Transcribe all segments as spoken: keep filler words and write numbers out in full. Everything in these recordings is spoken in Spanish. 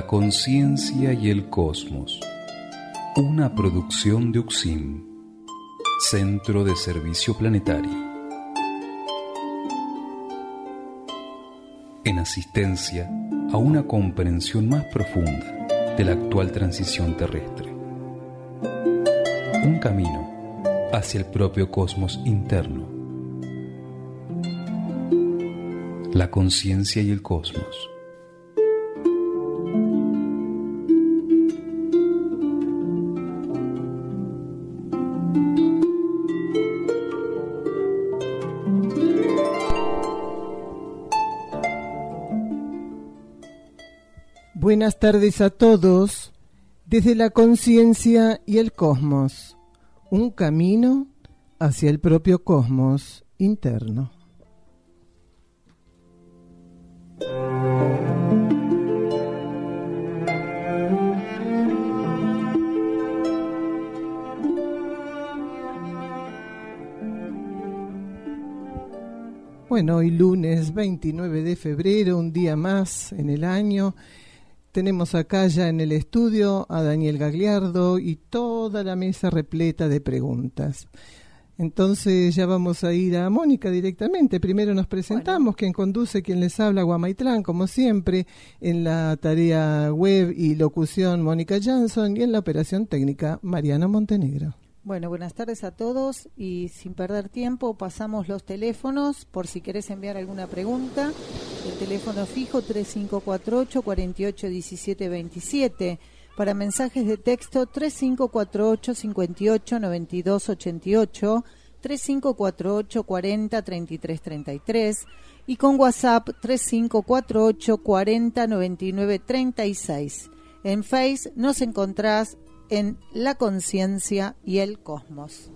La conciencia y el cosmos. Una producción de Uxim, Centro de Servicio Planetario. En asistencia a una comprensión más profunda de la actual transición terrestre. Un camino hacia el propio cosmos interno. La conciencia y el cosmos. Buenas tardes a todos, desde la conciencia y el cosmos, un camino hacia el propio cosmos interno. Bueno, hoy lunes veintinueve de febrero, un día más en el año. Tenemos acá ya en el estudio a Daniel Gagliardo y toda la mesa repleta de preguntas. Entonces ya vamos a ir a Mónica directamente. Primero nos presentamos, bueno. Quien conduce, quien les habla, Guamaitlán, como siempre, en la tarea web y locución Mónica Jansson y en la operación técnica Mariano Montenegro. Bueno, buenas tardes a todos y sin perder tiempo pasamos los teléfonos por si querés enviar alguna pregunta. El teléfono fijo tres cinco cuatro ocho, cuatro ocho uno siete dos siete. Para mensajes de texto tres cinco cuatro ocho, cinco ocho, nueve dos ocho ocho, tres cinco cuatro ocho, cuatro cero, treinta y tres treinta y tres y con WhatsApp tres cinco cuatro ocho, cuatro cero, noventa y nueve treinta y seis. En Face nos encontrás en La Conciencia y el Cosmos.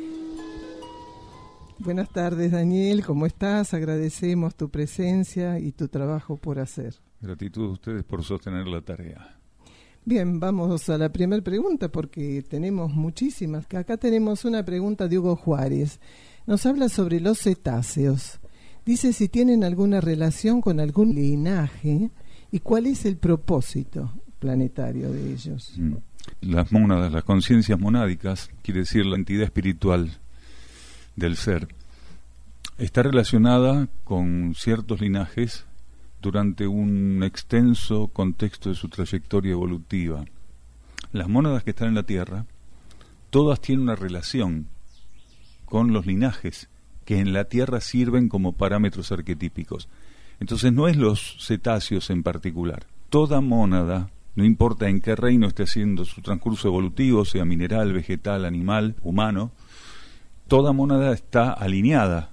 Buenas tardes, Daniel, ¿cómo estás? Agradecemos tu presencia y tu trabajo por hacer. Gratitud a ustedes por sostener la tarea. Bien, vamos a la primera pregunta porque tenemos muchísimas. Acá tenemos una pregunta de Hugo Juárez. Nos habla sobre los cetáceos. Dice si tienen alguna relación con algún linaje y cuál es el propósito planetario de ellos. Mm. Las mónadas, las conciencias monádicas, quiere decir la entidad espiritual del ser, está relacionada con ciertos linajes durante un extenso contexto de su trayectoria evolutiva. Las mónadas que están en la Tierra, todas tienen una relación con los linajes que en la Tierra sirven como parámetros arquetípicos. Entonces no es los cetáceos en particular. Toda mónada, no importa en qué reino esté haciendo su transcurso evolutivo, sea mineral, vegetal, animal, humano, toda mónada está alineada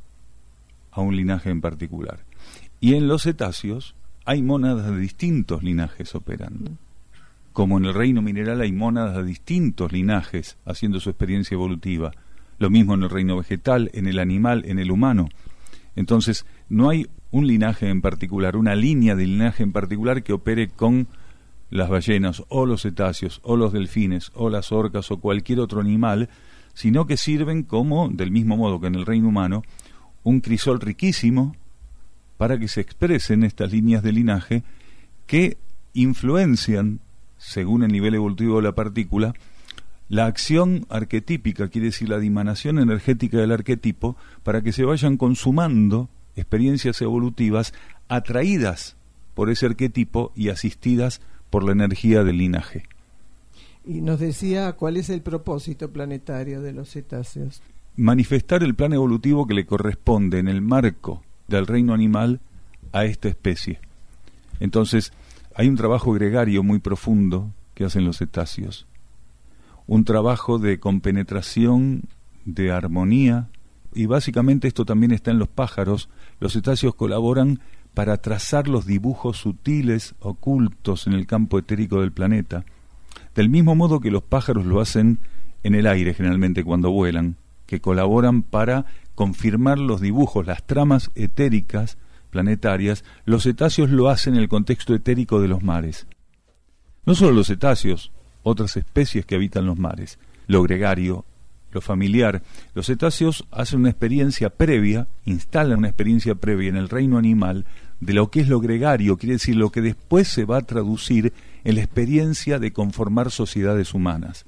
a un linaje en particular. Y en los cetáceos hay mónadas de distintos linajes operando. Como en el reino mineral hay mónadas de distintos linajes haciendo su experiencia evolutiva. Lo mismo en el reino vegetal, en el animal, en el humano. Entonces, no hay un linaje en particular, una línea de linaje en particular que opere con las ballenas o los cetáceos o los delfines o las orcas o cualquier otro animal, sino que sirven como, del mismo modo que en el reino humano, un crisol riquísimo para que se expresen estas líneas de linaje que influencian, según el nivel evolutivo de la partícula, la acción arquetípica, quiere decir la dimanación energética del arquetipo, para que se vayan consumando experiencias evolutivas atraídas por ese arquetipo y asistidas por la energía del linaje. Y nos decía cuál es el propósito planetario de los cetáceos. Manifestar el plan evolutivo que le corresponde en el marco del reino animal a esta especie. Entonces, hay un trabajo gregario muy profundo que hacen los cetáceos. Un trabajo de compenetración, de armonía, y básicamente esto también está en los pájaros. Los cetáceos colaboran para trazar los dibujos sutiles ocultos en el campo etérico del planeta, del mismo modo que los pájaros lo hacen en el aire generalmente cuando vuelan, que colaboran para confirmar los dibujos, las tramas etéricas planetarias. Los cetáceos lo hacen en el contexto etérico de los mares. No solo los cetáceos, otras especies que habitan los mares, lo gregario, lo familiar. Los cetáceos hacen una experiencia previa, instalan una experiencia previa en el reino animal, de lo que es lo gregario, quiere decir lo que después se va a traducir en la experiencia de conformar sociedades humanas.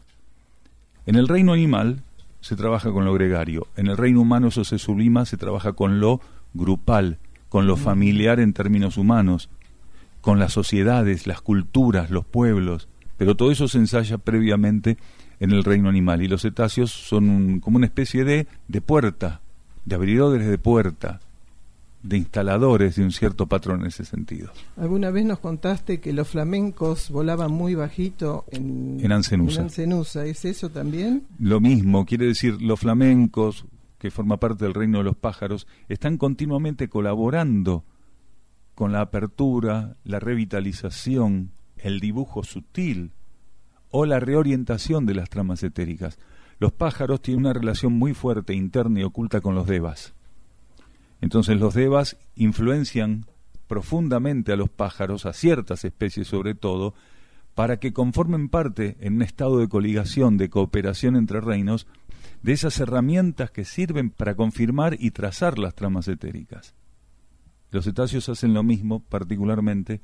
En el reino animal se trabaja con lo gregario, en el reino humano eso se sublima, se trabaja con lo grupal, con lo familiar en términos humanos, con las sociedades, las culturas, los pueblos, pero todo eso se ensaya previamente en el reino animal, y los cetáceos son un, como una especie de, de puerta, de abridores de puerta, de instaladores de un cierto patrón en ese sentido. Alguna vez nos contaste que los flamencos volaban muy bajito en, en Ancenusa. En Ancenusa. ¿Es eso también? Lo mismo, quiere decir, los flamencos, que forma parte del reino de los pájaros, están continuamente colaborando con la apertura, la revitalización, el dibujo sutil o la reorientación de las tramas etéricas. Los pájaros tienen una relación muy fuerte, interna y oculta con los devas. Entonces los devas influencian profundamente a los pájaros, a ciertas especies sobre todo, para que conformen parte en un estado de coligación, de cooperación entre reinos, de esas herramientas que sirven para confirmar y trazar las tramas etéricas. Los cetáceos hacen lo mismo, particularmente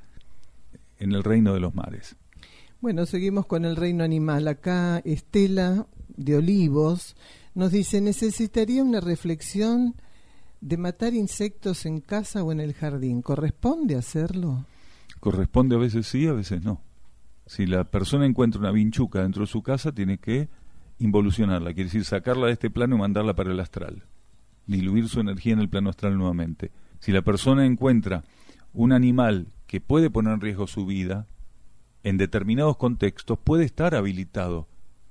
en el reino de los mares. Bueno, seguimos con el reino animal. Acá Estela de Olivos nos dice, necesitaría una reflexión de matar insectos en casa o en el jardín. ¿Corresponde hacerlo? Corresponde, a veces sí, a veces no. Si la persona encuentra una vinchuca dentro de su casa, tiene que involucionarla, quiere decir sacarla de este plano y mandarla para el astral, diluir su energía en el plano astral nuevamente. Si la persona encuentra un animal que puede poner en riesgo su vida, en determinados contextos puede estar habilitado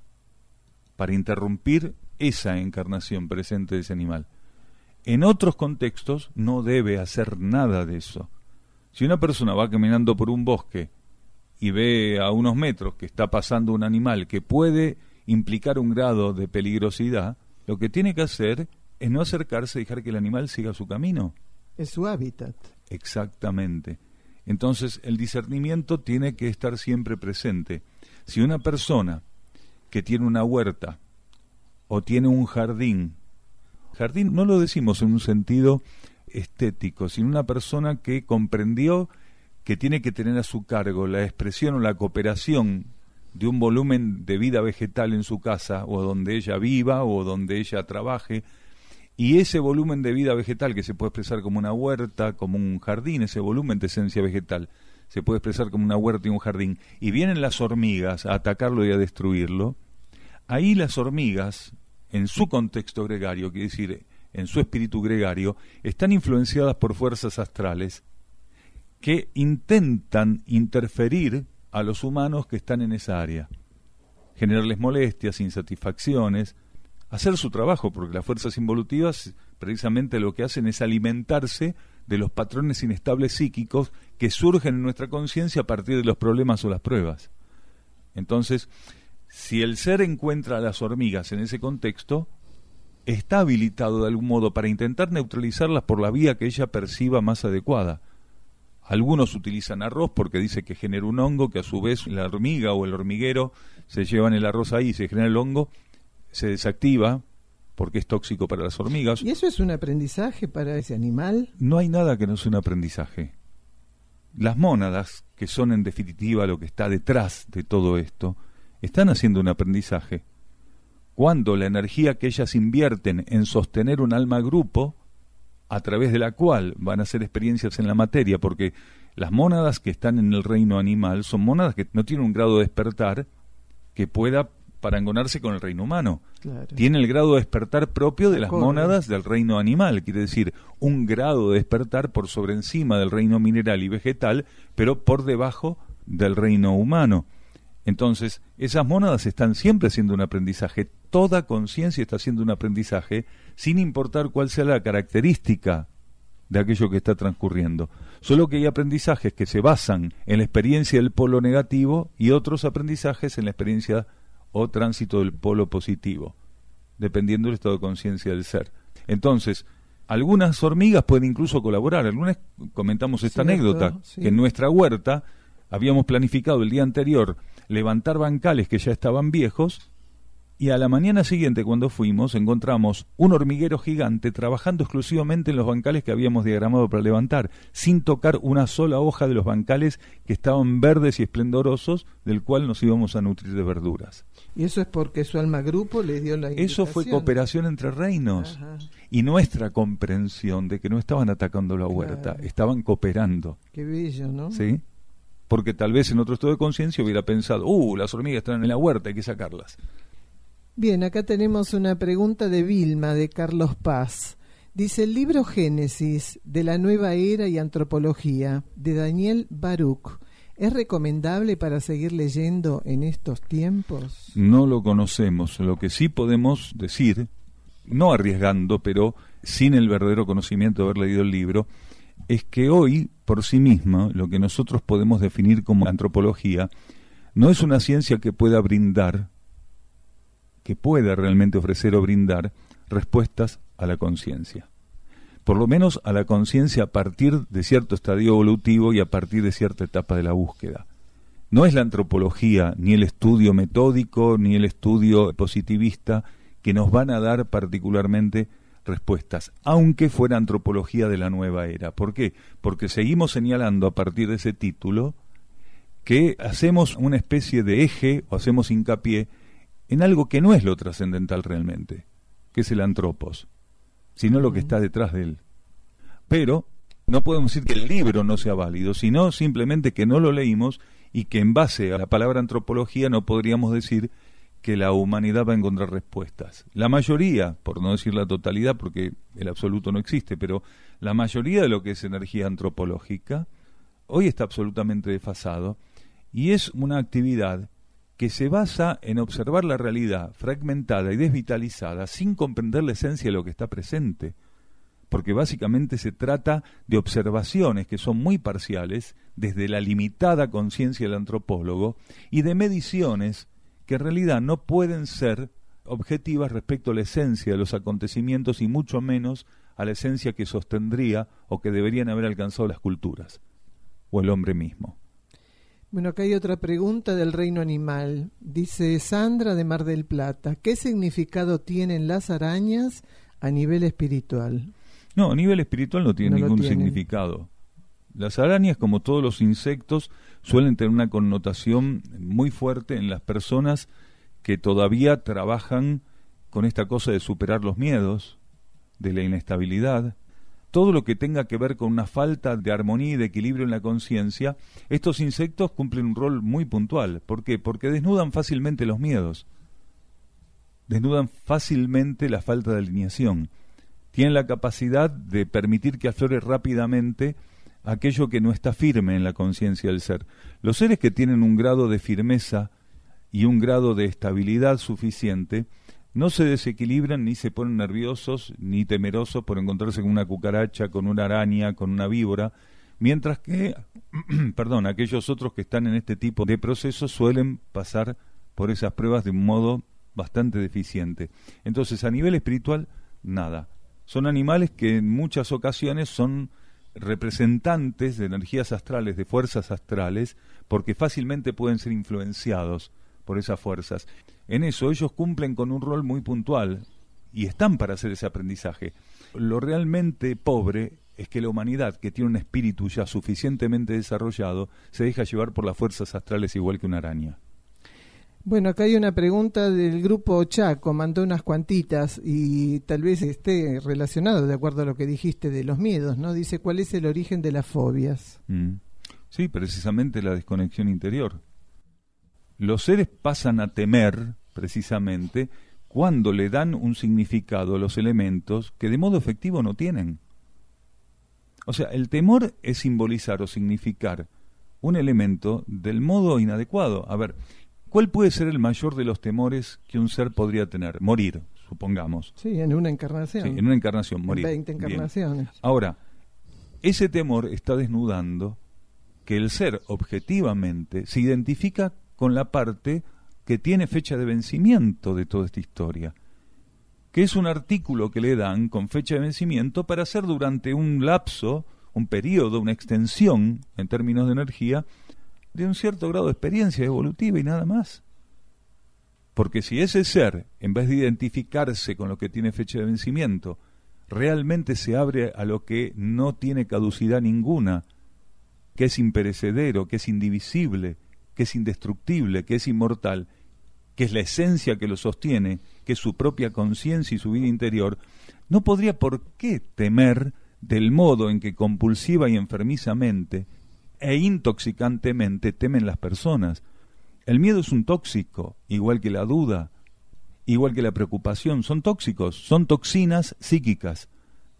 para interrumpir esa encarnación presente de ese animal. En otros contextos no debe hacer nada de eso. Si una persona va caminando por un bosque y ve a unos metros que está pasando un animal que puede implicar un grado de peligrosidad, lo que tiene que hacer es no acercarse y dejar que el animal siga su camino. Es su hábitat. Exactamente. Entonces el discernimiento tiene que estar siempre presente. Si una persona que tiene una huerta o tiene un jardín, jardín no lo decimos en un sentido estético, sino una persona que comprendió que tiene que tener a su cargo la expresión o la cooperación de un volumen de vida vegetal en su casa o donde ella viva o donde ella trabaje, y ese volumen de vida vegetal que se puede expresar como una huerta, como un jardín, ese volumen de esencia vegetal se puede expresar como una huerta y un jardín, y vienen las hormigas a atacarlo y a destruirlo, ahí las hormigas, en su contexto gregario, quiere decir, en su espíritu gregario, están influenciadas por fuerzas astrales que intentan interferir a los humanos que están en esa área, generarles molestias, insatisfacciones, hacer su trabajo, porque las fuerzas involutivas precisamente lo que hacen es alimentarse de los patrones inestables psíquicos que surgen en nuestra conciencia a partir de los problemas o las pruebas. Entonces, si el ser encuentra a las hormigas en ese contexto, está habilitado de algún modo para intentar neutralizarlas por la vía que ella perciba más adecuada. Algunos utilizan arroz porque dice que genera un hongo, que a su vez la hormiga o el hormiguero se llevan el arroz ahí y se genera el hongo, se desactiva porque es tóxico para las hormigas. ¿Y eso es un aprendizaje para ese animal? No hay nada que no sea un aprendizaje. Las mónadas, que son en definitiva lo que está detrás de todo esto, están haciendo un aprendizaje. Cuando la energía que ellas invierten en sostener un alma grupo, a través de la cual van a hacer experiencias en la materia, porque las mónadas que están en el reino animal son mónadas que no tienen un grado de despertar que pueda parangonarse con el reino humano. Claro. Tiene el grado de despertar propio de las Corre. mónadas del reino animal, quiere decir, un grado de despertar por sobre encima del reino mineral y vegetal, pero por debajo del reino humano. Entonces, esas mónadas están siempre haciendo un aprendizaje, toda conciencia está haciendo un aprendizaje, sin importar cuál sea la característica de aquello que está transcurriendo. Solo que hay aprendizajes que se basan en la experiencia del polo negativo y otros aprendizajes en la experiencia o tránsito del polo positivo, dependiendo del estado de conciencia del ser. Entonces, algunas hormigas pueden incluso colaborar. Algunas comentamos esta Cierto, anécdota, sí. que en nuestra huerta habíamos planificado el día anterior levantar bancales que ya estaban viejos Y a la mañana siguiente, cuando fuimos, encontramos un hormiguero gigante trabajando exclusivamente en los bancales que habíamos diagramado para levantar, sin tocar una sola hoja de los bancales que estaban verdes y esplendorosos, del cual nos íbamos a nutrir de verduras. Y eso es porque su alma grupo les dio la indicación. Eso fue cooperación entre reinos. Ajá. Y nuestra comprensión de que no estaban atacando la huerta, claro, estaban cooperando. Qué bello, ¿no? ¿Sí? Porque tal vez en otro estado de conciencia hubiera pensado, uh, las hormigas están en la huerta, hay que sacarlas. Bien, acá tenemos una pregunta de Vilma, de Carlos Paz. Dice, el libro Génesis, de la Nueva Era y Antropología, de Daniel Baruch, ¿es recomendable para seguir leyendo en estos tiempos? No lo conocemos. Lo que sí podemos decir, no arriesgando, pero sin el verdadero conocimiento de haber leído el libro, es que hoy, por sí misma, lo que nosotros podemos definir como antropología, no es una ciencia que pueda brindar, que pueda realmente ofrecer o brindar respuestas a la conciencia. Por lo menos a la conciencia a partir de cierto estadio evolutivo y a partir de cierta etapa de la búsqueda. No es la antropología, ni el estudio metódico, ni el estudio positivista que nos van a dar particularmente respuestas, aunque fuera antropología de la nueva era. ¿Por qué? Porque seguimos señalando a partir de ese título que hacemos una especie de eje o hacemos hincapié en algo que no es lo trascendental realmente, que es el antropos, sino lo que está detrás de él. Pero no podemos decir que el libro no sea válido, sino simplemente que no lo leímos y que en base a la palabra antropología no podríamos decir que la humanidad va a encontrar respuestas. La mayoría, por no decir la totalidad, porque el absoluto no existe, pero la mayoría de lo que es energía antropológica hoy está absolutamente desfasado y es una actividad que se basa en observar la realidad fragmentada y desvitalizada sin comprender la esencia de lo que está presente, porque básicamente se trata de observaciones que son muy parciales desde la limitada conciencia del antropólogo y de mediciones que en realidad no pueden ser objetivas respecto a la esencia de los acontecimientos y mucho menos a la esencia que sostendría o que deberían haber alcanzado las culturas o el hombre mismo. Bueno, acá hay otra pregunta del reino animal. Dice Sandra de Mar del Plata, ¿qué significado tienen las arañas a nivel espiritual? No, a nivel espiritual no tiene No ningún tienen. significado. Las arañas, como todos los insectos, suelen tener una connotación muy fuerte en las personas que todavía trabajan con esta cosa de superar los miedos, de la inestabilidad. Todo lo que tenga que ver con una falta de armonía y de equilibrio en la conciencia, estos insectos cumplen un rol muy puntual. ¿Por qué? Porque desnudan fácilmente los miedos, desnudan fácilmente la falta de alineación, tienen la capacidad de permitir que aflore rápidamente aquello que no está firme en la conciencia del ser. Los seres que tienen un grado de firmeza y un grado de estabilidad suficiente no se desequilibran ni se ponen nerviosos ni temerosos por encontrarse con una cucaracha, con una araña, con una víbora, mientras que, perdón, aquellos otros que están en este tipo de procesos suelen pasar por esas pruebas de un modo bastante deficiente. Entonces, a nivel espiritual, nada. Son animales que en muchas ocasiones son representantes de energías astrales, de fuerzas astrales, porque fácilmente pueden ser influenciados por esas fuerzas. En eso ellos cumplen con un rol muy puntual y están para hacer ese aprendizaje. Lo realmente pobre es que la humanidad, que tiene un espíritu ya suficientemente desarrollado, se deja llevar por las fuerzas astrales igual que una araña. Bueno, acá hay una pregunta del grupo Chaco, mandó unas cuantitas y tal vez esté relacionado de acuerdo a lo que dijiste de los miedos, ¿no? Dice, ¿cuál es el origen de las fobias? Mm. Sí, precisamente la desconexión interior. Los seres pasan a temer, precisamente, cuando le dan un significado a los elementos que de modo efectivo no tienen. O sea, el temor es simbolizar o significar un elemento del modo inadecuado. A ver, ¿cuál puede ser el mayor de los temores que un ser podría tener? Morir, supongamos. Sí, en una encarnación. Sí, en una encarnación, morir. En veinte encarnaciones. Bien. Ahora, ese temor está desnudando que el ser objetivamente se identifica con la parte que tiene fecha de vencimiento de toda esta historia, que es un artículo que le dan con fecha de vencimiento para hacer durante un lapso, un periodo, una extensión en términos de energía, de un cierto grado de experiencia evolutiva y nada más. Porque si ese ser, en vez de identificarse con lo que tiene fecha de vencimiento, realmente se abre a lo que no tiene caducidad ninguna, que es imperecedero, que es indivisible, que es indestructible, que es inmortal, que es la esencia que lo sostiene, que es su propia conciencia y su vida interior, no podría por qué temer del modo en que compulsiva y enfermizamente e intoxicantemente temen las personas. El miedo es un tóxico, igual que la duda, igual que la preocupación, son tóxicos, son toxinas psíquicas.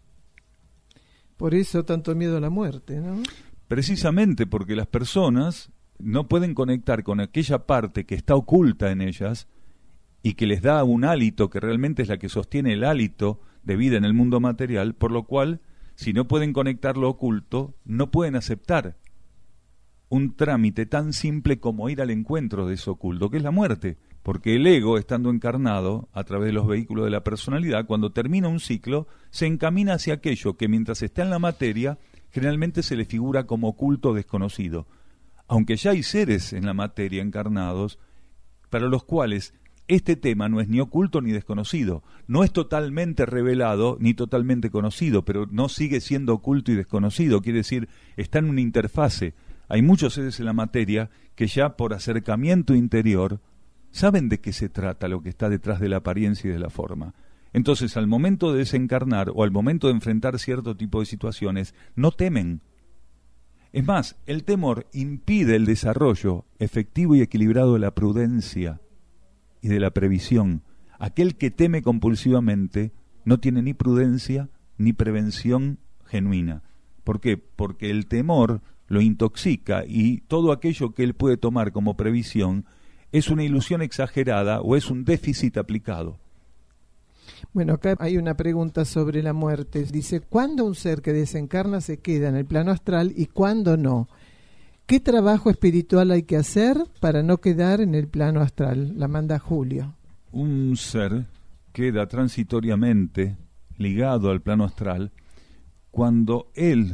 Por eso tanto miedo a la muerte, ¿no? Precisamente porque las personas no pueden conectar con aquella parte que está oculta en ellas y que les da un hálito, que realmente es la que sostiene el hálito de vida en el mundo material, por lo cual, si no pueden conectar lo oculto, no pueden aceptar un trámite tan simple como ir al encuentro de eso oculto, que es la muerte. Porque el ego, estando encarnado a través de los vehículos de la personalidad, cuando termina un ciclo, se encamina hacia aquello que mientras está en la materia, generalmente se le figura como oculto o desconocido. Aunque ya hay seres en la materia encarnados, para los cuales este tema no es ni oculto ni desconocido, no es totalmente revelado ni totalmente conocido, pero no sigue siendo oculto y desconocido, quiere decir, está en una interfase. Hay muchos seres en la materia que ya por acercamiento interior saben de qué se trata lo que está detrás de la apariencia y de la forma. Entonces, al momento de desencarnar o al momento de enfrentar cierto tipo de situaciones, no temen. Es más, el temor impide el desarrollo efectivo y equilibrado de la prudencia y de la previsión. Aquel que teme compulsivamente no tiene ni prudencia ni prevención genuina. ¿Por qué? Porque el temor lo intoxica y todo aquello que él puede tomar como previsión es una ilusión exagerada o es un déficit aplicado. Bueno, acá hay una pregunta sobre la muerte. Dice, ¿cuándo un ser que desencarna se queda en el plano astral y cuándo no? ¿Qué trabajo espiritual hay que hacer para no quedar en el plano astral? La manda Julio. Un ser queda transitoriamente ligado al plano astral cuando él,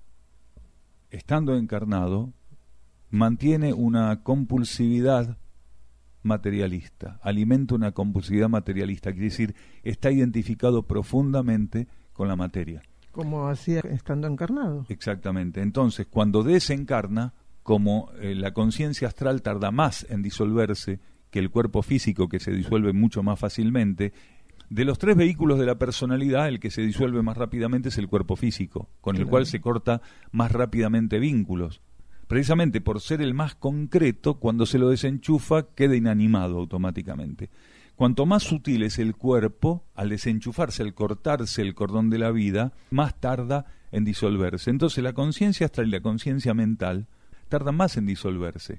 estando encarnado, mantiene una compulsividad materialista, alimenta una compulsividad materialista, quiere decir, está identificado profundamente con la materia. Como hacía estando encarnado. Exactamente. Entonces, cuando desencarna, como eh, la conciencia astral tarda más en disolverse que el cuerpo físico, que se disuelve mucho más fácilmente, de los tres vehículos de la personalidad, el que se disuelve más rápidamente es el cuerpo físico, con el Claro. cual se corta más rápidamente vínculos. Precisamente por ser el más concreto, cuando se lo desenchufa, queda inanimado automáticamente. Cuanto más sutil es el cuerpo, al desenchufarse, al cortarse el cordón de la vida, más tarda en disolverse. Entonces la conciencia astral y la conciencia mental tardan más en disolverse.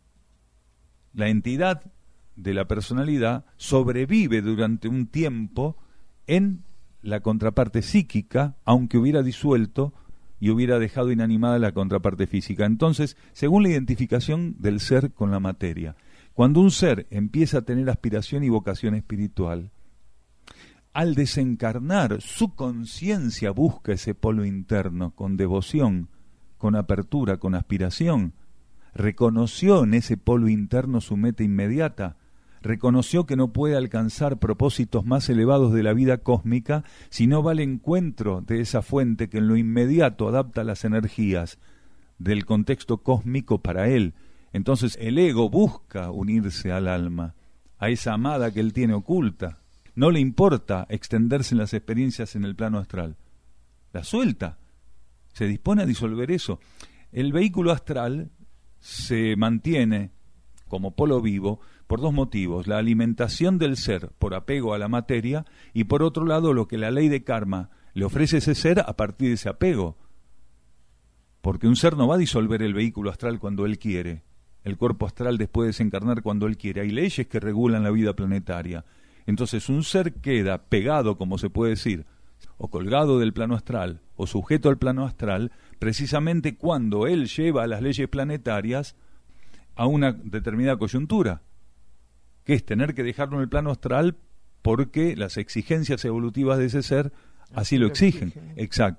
La entidad de la personalidad sobrevive durante un tiempo en la contraparte psíquica, aunque hubiera disuelto y hubiera dejado inanimada la contraparte física. Entonces, según la identificación del ser con la materia, cuando un ser empieza a tener aspiración y vocación espiritual, al desencarnar, su conciencia busca ese polo interno con devoción, con apertura, con aspiración. Reconoció en ese polo interno su meta inmediata, reconoció que no puede alcanzar propósitos más elevados de la vida cósmica si no va al encuentro de esa fuente que en lo inmediato adapta las energías del contexto cósmico para él. Entonces el ego busca unirse al alma, a esa amada que él tiene oculta. No le importa extenderse en las experiencias en el plano astral. La suelta, se dispone a disolver eso. El vehículo astral se mantiene como polo vivo por dos motivos: la alimentación del ser por apego a la materia y por otro lado lo que la ley de karma le ofrece a ese ser a partir de ese apego. Porque un ser no va a disolver el vehículo astral cuando él quiere, el cuerpo astral después de desencarnar cuando él quiere. Hay leyes que regulan la vida planetaria. Entonces un ser queda pegado, como se puede decir, o colgado del plano astral, o sujeto al plano astral, precisamente cuando él lleva las leyes planetarias a una determinada coyuntura, que es tener que dejarlo en el plano astral porque las exigencias evolutivas de ese ser así lo exigen. Exacto.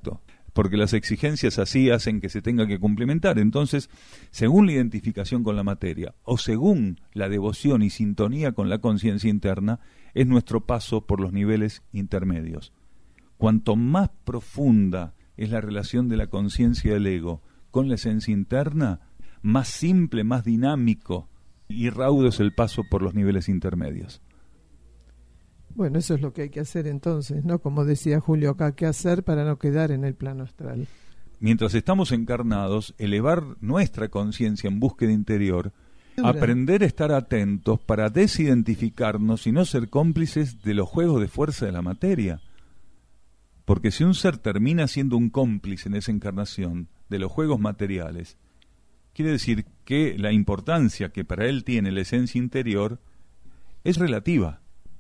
porque las exigencias así hacen que se tenga que cumplimentar. Entonces, según la identificación con la materia, o según la devoción y sintonía con la conciencia interna, es nuestro paso por los niveles intermedios. Cuanto más profunda es la relación de la conciencia del ego con la esencia interna, más simple, más dinámico y raudo es el paso por los niveles intermedios. Bueno, eso es lo que hay que hacer entonces, ¿no? Como decía Julio acá, ¿qué hacer para no quedar en el plano astral? Mientras estamos encarnados, elevar nuestra conciencia en búsqueda interior, aprender a estar atentos para desidentificarnos y no ser cómplices de los juegos de fuerza de la materia. Porque si un ser termina siendo un cómplice en esa encarnación de los juegos materiales, quiere decir que la importancia que para él tiene la esencia interior es relativa.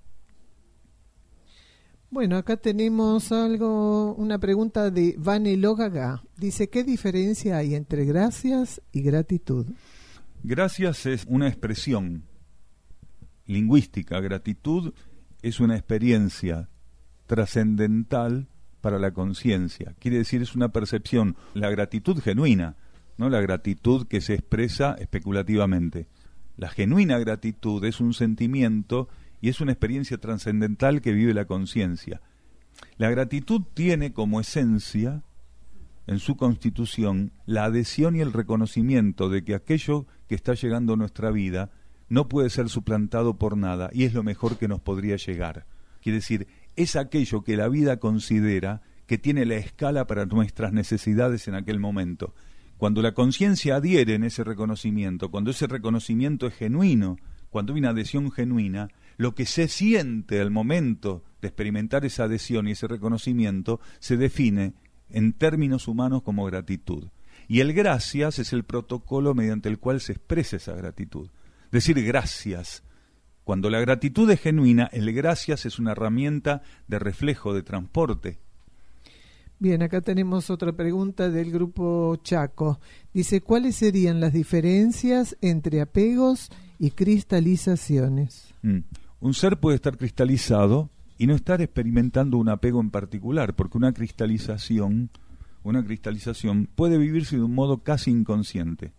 Bueno, acá tenemos algo, una pregunta de Vanelo Gaga. Dice, ¿qué diferencia hay entre gracias y gratitud? Gracias es una expresión lingüística, gratitud es una experiencia trascendental para la conciencia. Quiere decir, es una percepción, la gratitud genuina, no la gratitud que se expresa especulativamente. La genuina gratitud es un sentimiento y es una experiencia trascendental que vive la conciencia. La gratitud tiene como esencia, en su constitución, la adhesión y el reconocimiento de que aquello que está llegando a nuestra vida no puede ser suplantado por nada y es lo mejor que nos podría llegar. Quiere decir, es aquello que la vida considera que tiene la escala para nuestras necesidades en aquel momento. Cuando la conciencia adhiere en ese reconocimiento, cuando ese reconocimiento es genuino, cuando hay una adhesión genuina, lo que se siente al momento de experimentar esa adhesión y ese reconocimiento se define en términos humanos como gratitud. Y el gracias es el protocolo mediante el cual se expresa esa gratitud. Decir gracias. Cuando la gratitud es genuina, el gracias es una herramienta de reflejo, de transporte. Bien, acá tenemos otra pregunta del grupo Chaco. Dice, ¿cuáles serían las diferencias entre apegos y cristalizaciones? Mm. Un ser puede estar cristalizado y no estar experimentando un apego en particular, porque una cristalización, una cristalización puede vivirse de un modo casi inconsciente.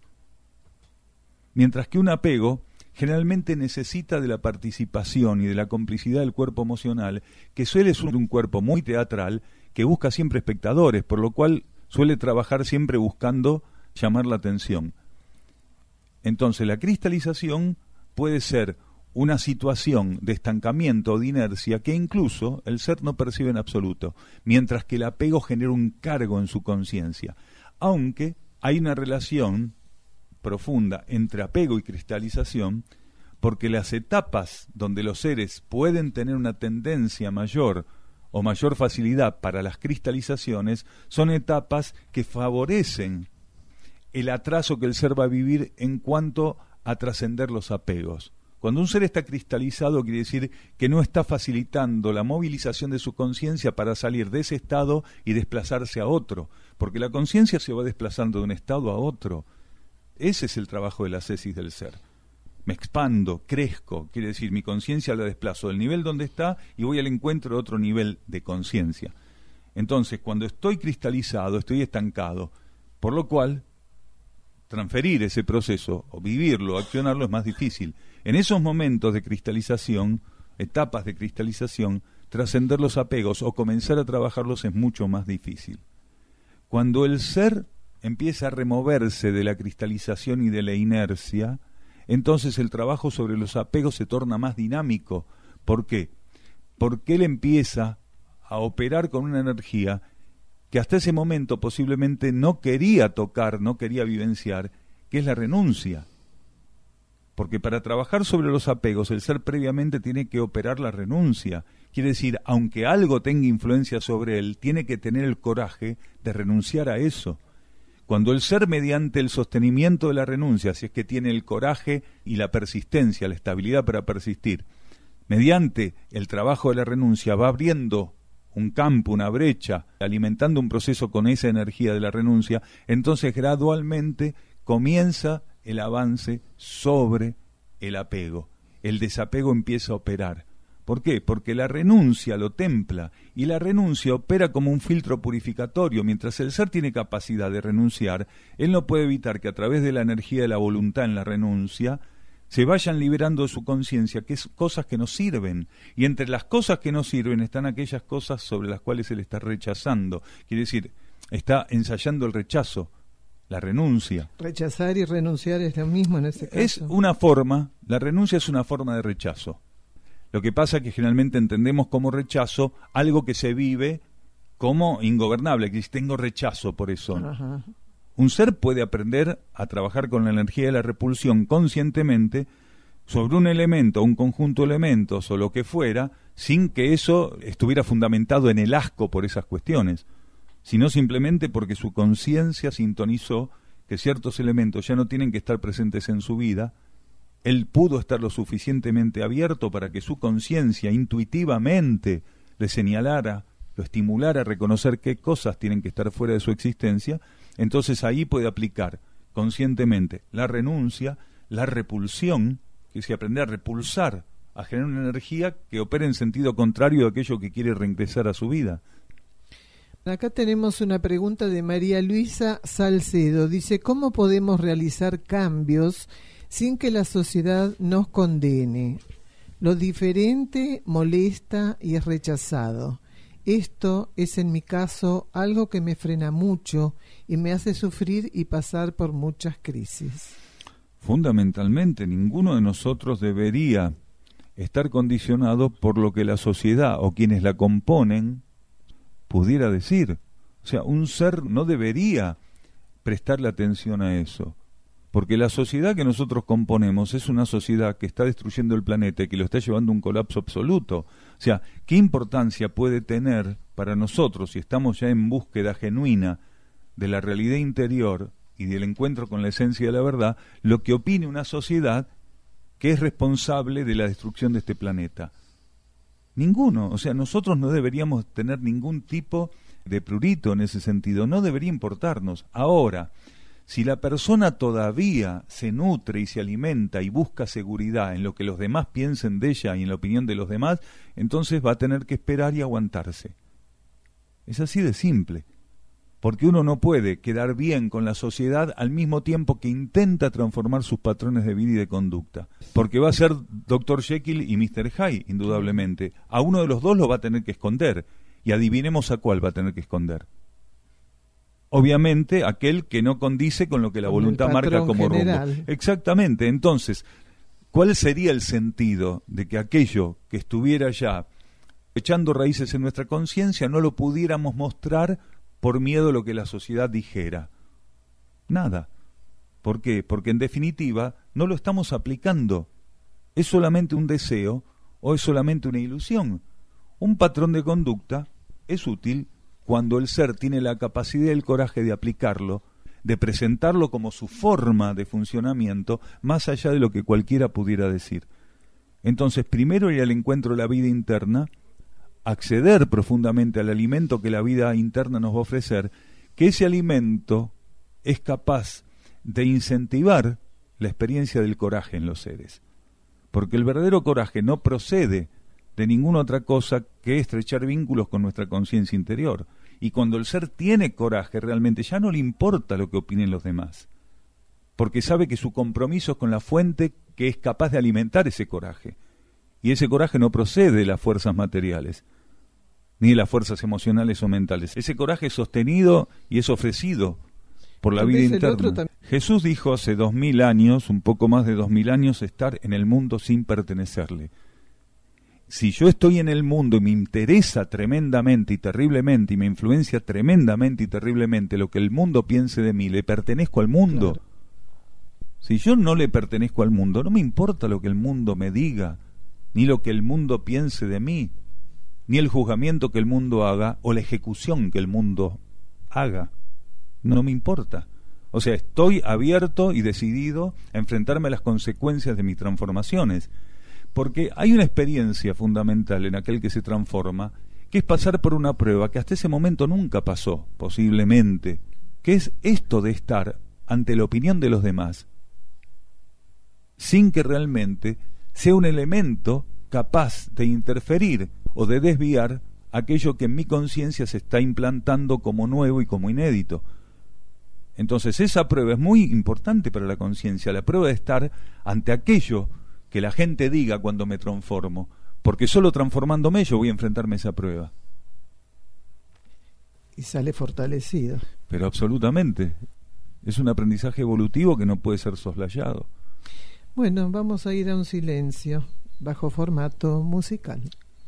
Mientras que un apego generalmente necesita de la participación y de la complicidad del cuerpo emocional, que suele ser un cuerpo muy teatral, que busca siempre espectadores, por lo cual suele trabajar siempre buscando llamar la atención. Entonces, la cristalización puede ser una situación de estancamiento o de inercia que incluso el ser no percibe en absoluto, mientras que el apego genera un cargo en su conciencia. Aunque hay una relación profunda entre apego y cristalización, porque las etapas donde los seres pueden tener una tendencia mayor o mayor facilidad para las cristalizaciones son etapas que favorecen el atraso que el ser va a vivir en cuanto a trascender los apegos. Cuando un ser está cristalizado, quiere decir que no está facilitando la movilización de su conciencia para salir de ese estado y desplazarse a otro, porque la conciencia se va desplazando de un estado a otro. Ese es el trabajo de la ascesis del ser. Me expando, crezco, quiere decir, mi conciencia la desplazo del nivel donde está y voy al encuentro de otro nivel de conciencia. Entonces, cuando estoy cristalizado, estoy estancado, por lo cual transferir ese proceso, o vivirlo, o accionarlo, es más difícil. En esos momentos de cristalización, etapas de cristalización, trascender los apegos o comenzar a trabajarlos es mucho más difícil. Cuando el ser empieza a removerse de la cristalización y de la inercia, entonces el trabajo sobre los apegos se torna más dinámico. ¿Por qué? Porque él empieza a operar con una energía que hasta ese momento posiblemente no quería tocar, no quería vivenciar, que es la renuncia. Porque para trabajar sobre los apegos, el ser previamente tiene que operar la renuncia. Quiere decir, aunque algo tenga influencia sobre él, tiene que tener el coraje de renunciar a eso. Cuando el ser, mediante el sostenimiento de la renuncia, si es que tiene el coraje y la persistencia, la estabilidad para persistir, mediante el trabajo de la renuncia va abriendo un campo, una brecha, alimentando un proceso con esa energía de la renuncia, entonces gradualmente comienza el avance sobre el apego. El desapego empieza a operar, ¿Por qué? Porque la renuncia lo templa y la renuncia opera como un filtro purificatorio. Mientras el ser tiene capacidad de renunciar, él no puede evitar que a través de la energía de la voluntad en la renuncia se vayan liberando de su conciencia que es cosas que no sirven. Y entre las cosas que no sirven están aquellas cosas sobre las cuales él está rechazando. Quiere decir, está ensayando el rechazo, la renuncia. Rechazar y renunciar es lo mismo en ese caso. Es una forma, la renuncia es una forma de rechazo. Lo que pasa es que generalmente entendemos como rechazo algo que se vive como ingobernable, que tengo rechazo por eso. Ajá. Un ser puede aprender a trabajar con la energía de la repulsión conscientemente sobre un elemento, un conjunto de elementos o lo que fuera, sin que eso estuviera fundamentado en el asco por esas cuestiones, sino simplemente porque su conciencia sintonizó que ciertos elementos ya no tienen que estar presentes en su vida. Él pudo estar lo suficientemente abierto para que su conciencia intuitivamente le señalara, lo estimulara a reconocer qué cosas tienen que estar fuera de su existencia. Entonces ahí puede aplicar conscientemente la renuncia, la repulsión, que es aprender a repulsar, a generar una energía que opere en sentido contrario a aquello que quiere reingresar a su vida. Acá tenemos una pregunta de María Luisa Salcedo. Dice, ¿cómo podemos realizar cambios sin que la sociedad nos condene? Lo diferente molesta y es rechazado. Esto es en mi caso algo que me frena mucho y me hace sufrir y pasar por muchas crisis. Fundamentalmente, ninguno de nosotros debería estar condicionado por lo que la sociedad o quienes la componen pudiera decir. O sea, un ser no debería prestarle atención a eso, porque la sociedad que nosotros componemos es una sociedad que está destruyendo el planeta y que lo está llevando a un colapso absoluto. O sea, ¿qué importancia puede tener para nosotros, si estamos ya en búsqueda genuina de la realidad interior y del encuentro con la esencia de la verdad, lo que opine una sociedad que es responsable de la destrucción de este planeta? Ninguno. O sea, nosotros no deberíamos tener ningún tipo de prurito en ese sentido, no debería importarnos. Ahora, si la persona todavía se nutre y se alimenta y busca seguridad en lo que los demás piensen de ella y en la opinión de los demás, entonces va a tener que esperar y aguantarse. Es así de simple, porque uno no puede quedar bien con la sociedad al mismo tiempo que intenta transformar sus patrones de vida y de conducta, porque va a ser doctor Jekyll y mister Hyde, indudablemente. A uno de los dos lo va a tener que esconder, y adivinemos a cuál va a tener que esconder. Obviamente aquel que no condice con lo que la como voluntad marca como general. Rumbo. Exactamente. Entonces, ¿cuál sería el sentido de que aquello que estuviera ya echando raíces en nuestra conciencia no lo pudiéramos mostrar por miedo a lo que la sociedad dijera? Nada. ¿Por qué? Porque en definitiva no lo estamos aplicando. ¿Es solamente un deseo o es solamente una ilusión? Un patrón de conducta es útil cuando el ser tiene la capacidad y el coraje de aplicarlo, de presentarlo como su forma de funcionamiento, más allá de lo que cualquiera pudiera decir. Entonces, primero ir al encuentro de la vida interna, acceder profundamente al alimento que la vida interna nos va a ofrecer, que ese alimento es capaz de incentivar la experiencia del coraje en los seres. Porque el verdadero coraje no procede de ninguna otra cosa que estrechar vínculos con nuestra conciencia interior. Y cuando el ser tiene coraje, realmente ya no le importa lo que opinen los demás, porque sabe que su compromiso es con la fuente que es capaz de alimentar ese coraje. Y ese coraje no procede de las fuerzas materiales, ni de las fuerzas emocionales o mentales. Ese coraje es sostenido y es ofrecido por la vida interna. Jesús dijo hace dos mil años, un poco más de dos mil años, estar en el mundo sin pertenecerle. Si yo estoy en el mundo y me interesa tremendamente y terriblemente y me influencia tremendamente y terriblemente lo que el mundo piense de mí, le pertenezco al mundo. Claro. Si yo no le pertenezco al mundo, no me importa lo que el mundo me diga, ni lo que el mundo piense de mí, ni el juzgamiento que el mundo haga o la ejecución que el mundo haga. No me importa. O sea, estoy abierto y decidido a enfrentarme a las consecuencias de mis transformaciones. Porque hay una experiencia fundamental en aquel que se transforma, que es pasar por una prueba que hasta ese momento nunca pasó, posiblemente, que es esto de estar ante la opinión de los demás, sin que realmente sea un elemento capaz de interferir o de desviar aquello que en mi conciencia se está implantando como nuevo y como inédito. Entonces esa prueba es muy importante para la conciencia, la prueba de estar ante aquello que la gente diga cuando me transformo, porque solo transformándome yo voy a enfrentarme a esa prueba. Y sale fortalecido. Pero absolutamente, es un aprendizaje evolutivo que no puede ser soslayado. Bueno, vamos a ir a un silencio bajo formato musical.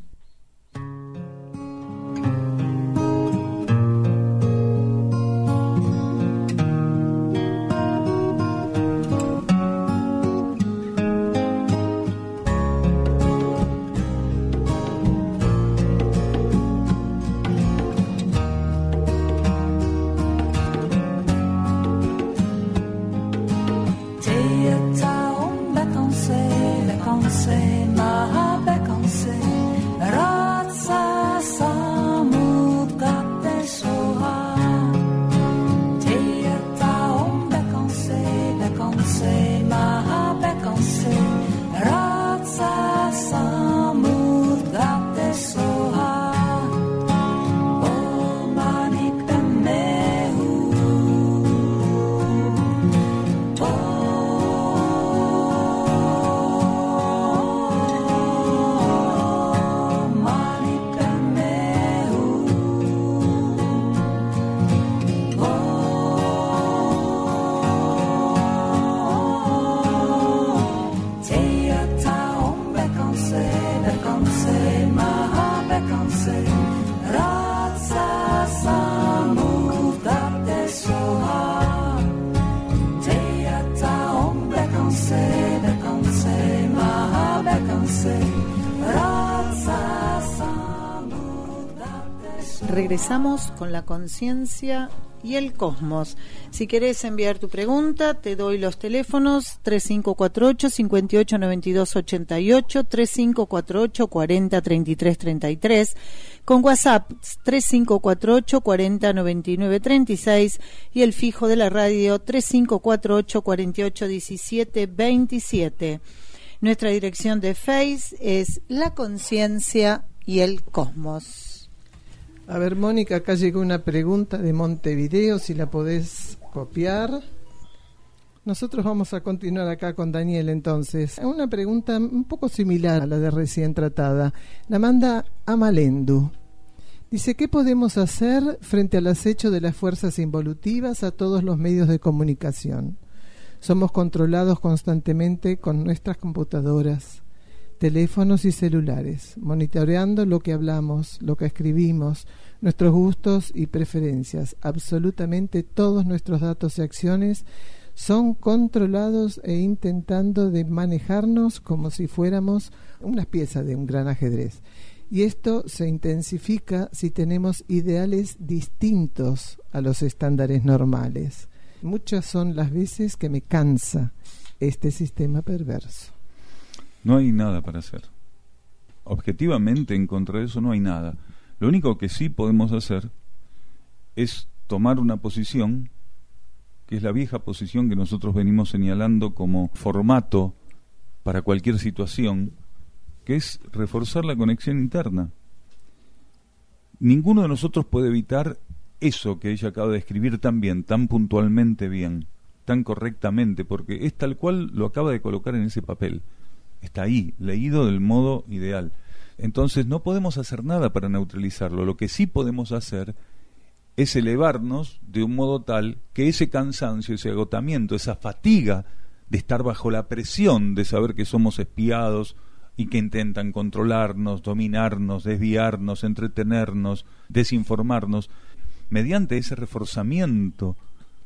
Regresamos con la conciencia y el cosmos. Si querés enviar tu pregunta, te doy los teléfonos tres cinco cuatro ocho, cinco ocho nueve dos ocho ocho, tres cinco cuatro ocho, cuatro cero, treinta y tres treinta y tres, con WhatsApp tres cinco cuatro ocho, cuatro cero, noventa y nueve treinta y seis y el fijo de la radio tres cinco cuatro ocho, cuarenta y ocho diecisiete veintisiete. Nuestra dirección de Face es La Conciencia y el Cosmos. A ver, Mónica, acá llegó una pregunta de Montevideo, si la podés copiar. Nosotros vamos a continuar acá con Daniel entonces. Una pregunta un poco similar a la de recién tratada. La manda Amalendu. Dice, ¿qué podemos hacer frente al acecho de las fuerzas involutivas a todos los medios de comunicación? Somos controlados constantemente con nuestras computadoras, teléfonos y celulares, monitoreando lo que hablamos, lo que escribimos, nuestros gustos y preferencias. Absolutamente todos nuestros datos y acciones son controlados e intentando de manejarnos como si fuéramos unas piezas de un gran ajedrez. Y esto se intensifica si tenemos ideales distintos a los estándares normales. Muchas son las veces que me cansa este sistema perverso. No hay nada para hacer. Objetivamente, en contra de eso no hay nada. Lo único que sí podemos hacer es tomar una posición, que es la vieja posición que nosotros venimos señalando como formato para cualquier situación, que es reforzar la conexión interna. Ninguno de nosotros puede evitar eso que ella acaba de escribir tan bien, tan puntualmente bien, tan correctamente, porque es tal cual lo acaba de colocar en ese papel. Está ahí, leído del modo ideal. Entonces no podemos hacer nada para neutralizarlo. Lo que sí podemos hacer es elevarnos de un modo tal que ese cansancio, ese agotamiento, esa fatiga de estar bajo la presión de saber que somos espiados y que intentan controlarnos, dominarnos, desviarnos, entretenernos, desinformarnos, mediante ese reforzamiento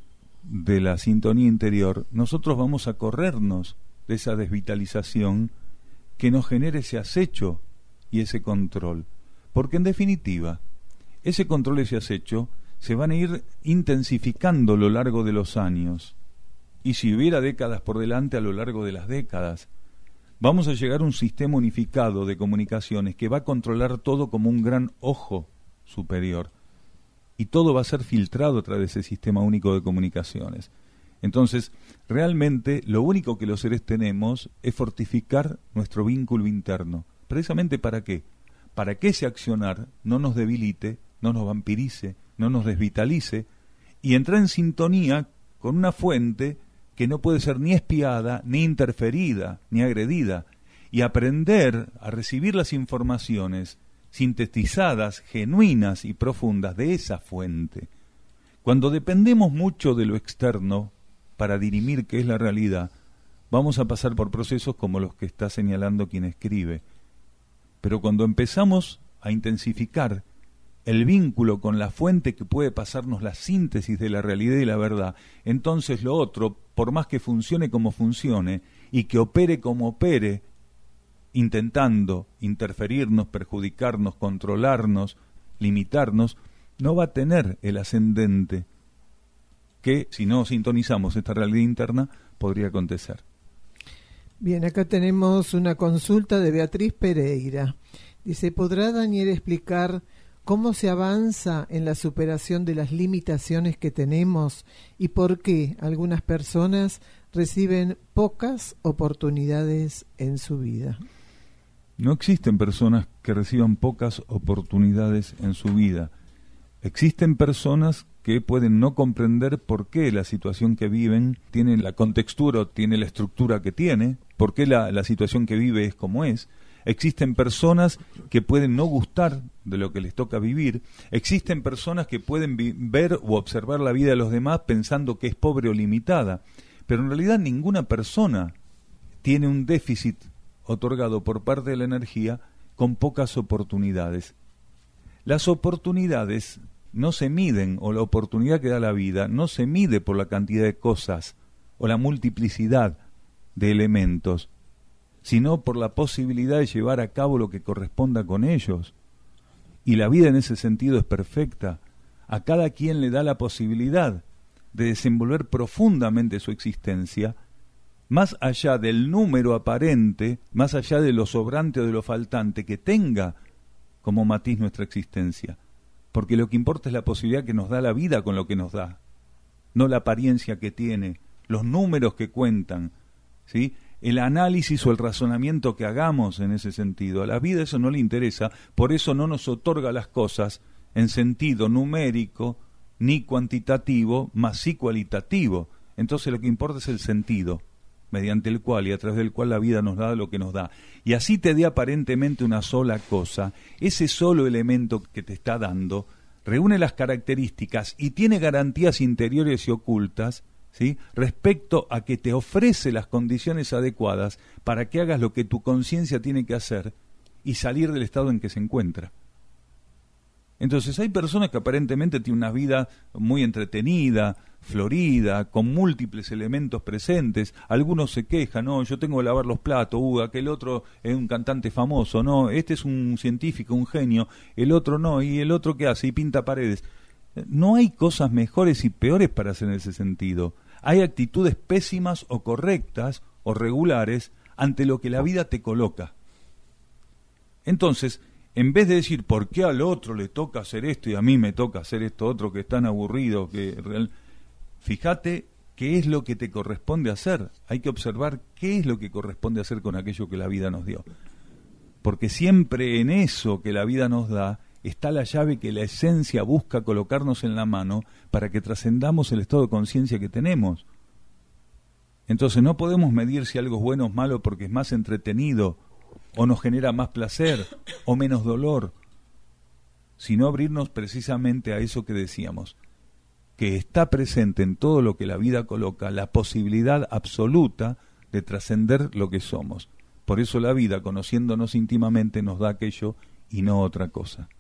de la sintonía interior, nosotros vamos a corrernos de esa desvitalización que nos genere ese acecho y ese control. Porque en definitiva, ese control y ese acecho se van a ir intensificando a lo largo de los años. Y si hubiera décadas por delante, a lo largo de las décadas, vamos a llegar a un sistema unificado de comunicaciones que va a controlar todo como un gran ojo superior. Y todo va a ser filtrado a través de ese sistema único de comunicaciones. Entonces, realmente lo único que los seres tenemos es fortificar nuestro vínculo interno, ¿Precisamente para qué? Para que ese accionar no nos debilite, no nos vampirice, no nos desvitalice, y entrar en sintonía con una fuente que no puede ser ni espiada, ni interferida, ni agredida, y aprender a recibir las informaciones sintetizadas, genuinas y profundas de esa fuente. Cuando dependemos mucho de lo externo para dirimir qué es la realidad, vamos a pasar por procesos como los que está señalando quien escribe. Pero cuando empezamos a intensificar el vínculo con la fuente que puede pasarnos la síntesis de la realidad y la verdad, entonces lo otro, por más que funcione como funcione y que opere como opere, intentando interferirnos, perjudicarnos, controlarnos, limitarnos, no va a tener el ascendente que, si no sintonizamos esta realidad interna, podría acontecer. Bien, acá tenemos una consulta de Beatriz Pereira. Dice, ¿podrá Daniel explicar cómo se avanza en la superación de las limitaciones que tenemos y por qué algunas personas reciben pocas oportunidades en su vida? No existen personas que reciban pocas oportunidades en su vida. Existen personas que pueden no comprender por qué la situación que viven tiene la contextura o tiene la estructura que tiene, por qué la, la situación que vive es como es. Existen personas que pueden no gustar de lo que les toca vivir. Existen personas que pueden vi- ver o observar la vida de los demás pensando que es pobre o limitada. Pero en realidad ninguna persona tiene un déficit otorgado por parte de la energía con pocas oportunidades. Las oportunidades no se miden, o la oportunidad que da la vida no se mide por la cantidad de cosas o la multiplicidad de elementos, sino por la posibilidad de llevar a cabo lo que corresponda con ellos. Y la vida en ese sentido es perfecta. A cada quien le da la posibilidad de desenvolver profundamente su existencia, más allá del número aparente, más allá de lo sobrante o de lo faltante que tenga como matiz nuestra existencia. Porque lo que importa es la posibilidad que nos da la vida con lo que nos da, no la apariencia que tiene, los números que cuentan, ¿sí? El análisis o el razonamiento que hagamos en ese sentido. A la vida eso no le interesa, por eso no nos otorga las cosas en sentido numérico ni cuantitativo, más sí cualitativo. Entonces lo que importa es el sentido, mediante el cual y a través del cual la vida nos da lo que nos da. Y así te dé aparentemente una sola cosa, ese solo elemento que te está dando reúne las características y tiene garantías interiores y ocultas, ¿sí?, respecto a que te ofrece las condiciones adecuadas para que hagas lo que tu conciencia tiene que hacer y salir del estado en que se encuentra. Entonces hay personas que aparentemente tienen una vida muy entretenida, florida, con múltiples elementos presentes. Algunos se quejan, no, yo tengo que lavar los platos, uh, aquel otro es un cantante famoso, no, este es un científico, un genio, el otro no, y el otro ¿qué hace? Y pinta paredes. No hay cosas mejores y peores para hacer en ese sentido. Hay actitudes pésimas o correctas o regulares ante lo que la vida te coloca. Entonces, en vez de decir, ¿por qué al otro le toca hacer esto y a mí me toca hacer esto otro que es tan aburrido? Que real... Fíjate qué es lo que te corresponde hacer. Hay que observar qué es lo que corresponde hacer con aquello que la vida nos dio. Porque siempre en eso que la vida nos da está la llave que la esencia busca colocarnos en la mano para que trascendamos el estado de conciencia que tenemos. Entonces no podemos medir si algo es bueno o malo porque es más entretenido o nos genera más placer o menos dolor, sino abrirnos precisamente a eso que decíamos, que está presente en todo lo que la vida coloca, la posibilidad absoluta de trascender lo que somos. Por eso la vida, conociéndonos íntimamente, nos da aquello y no otra cosa.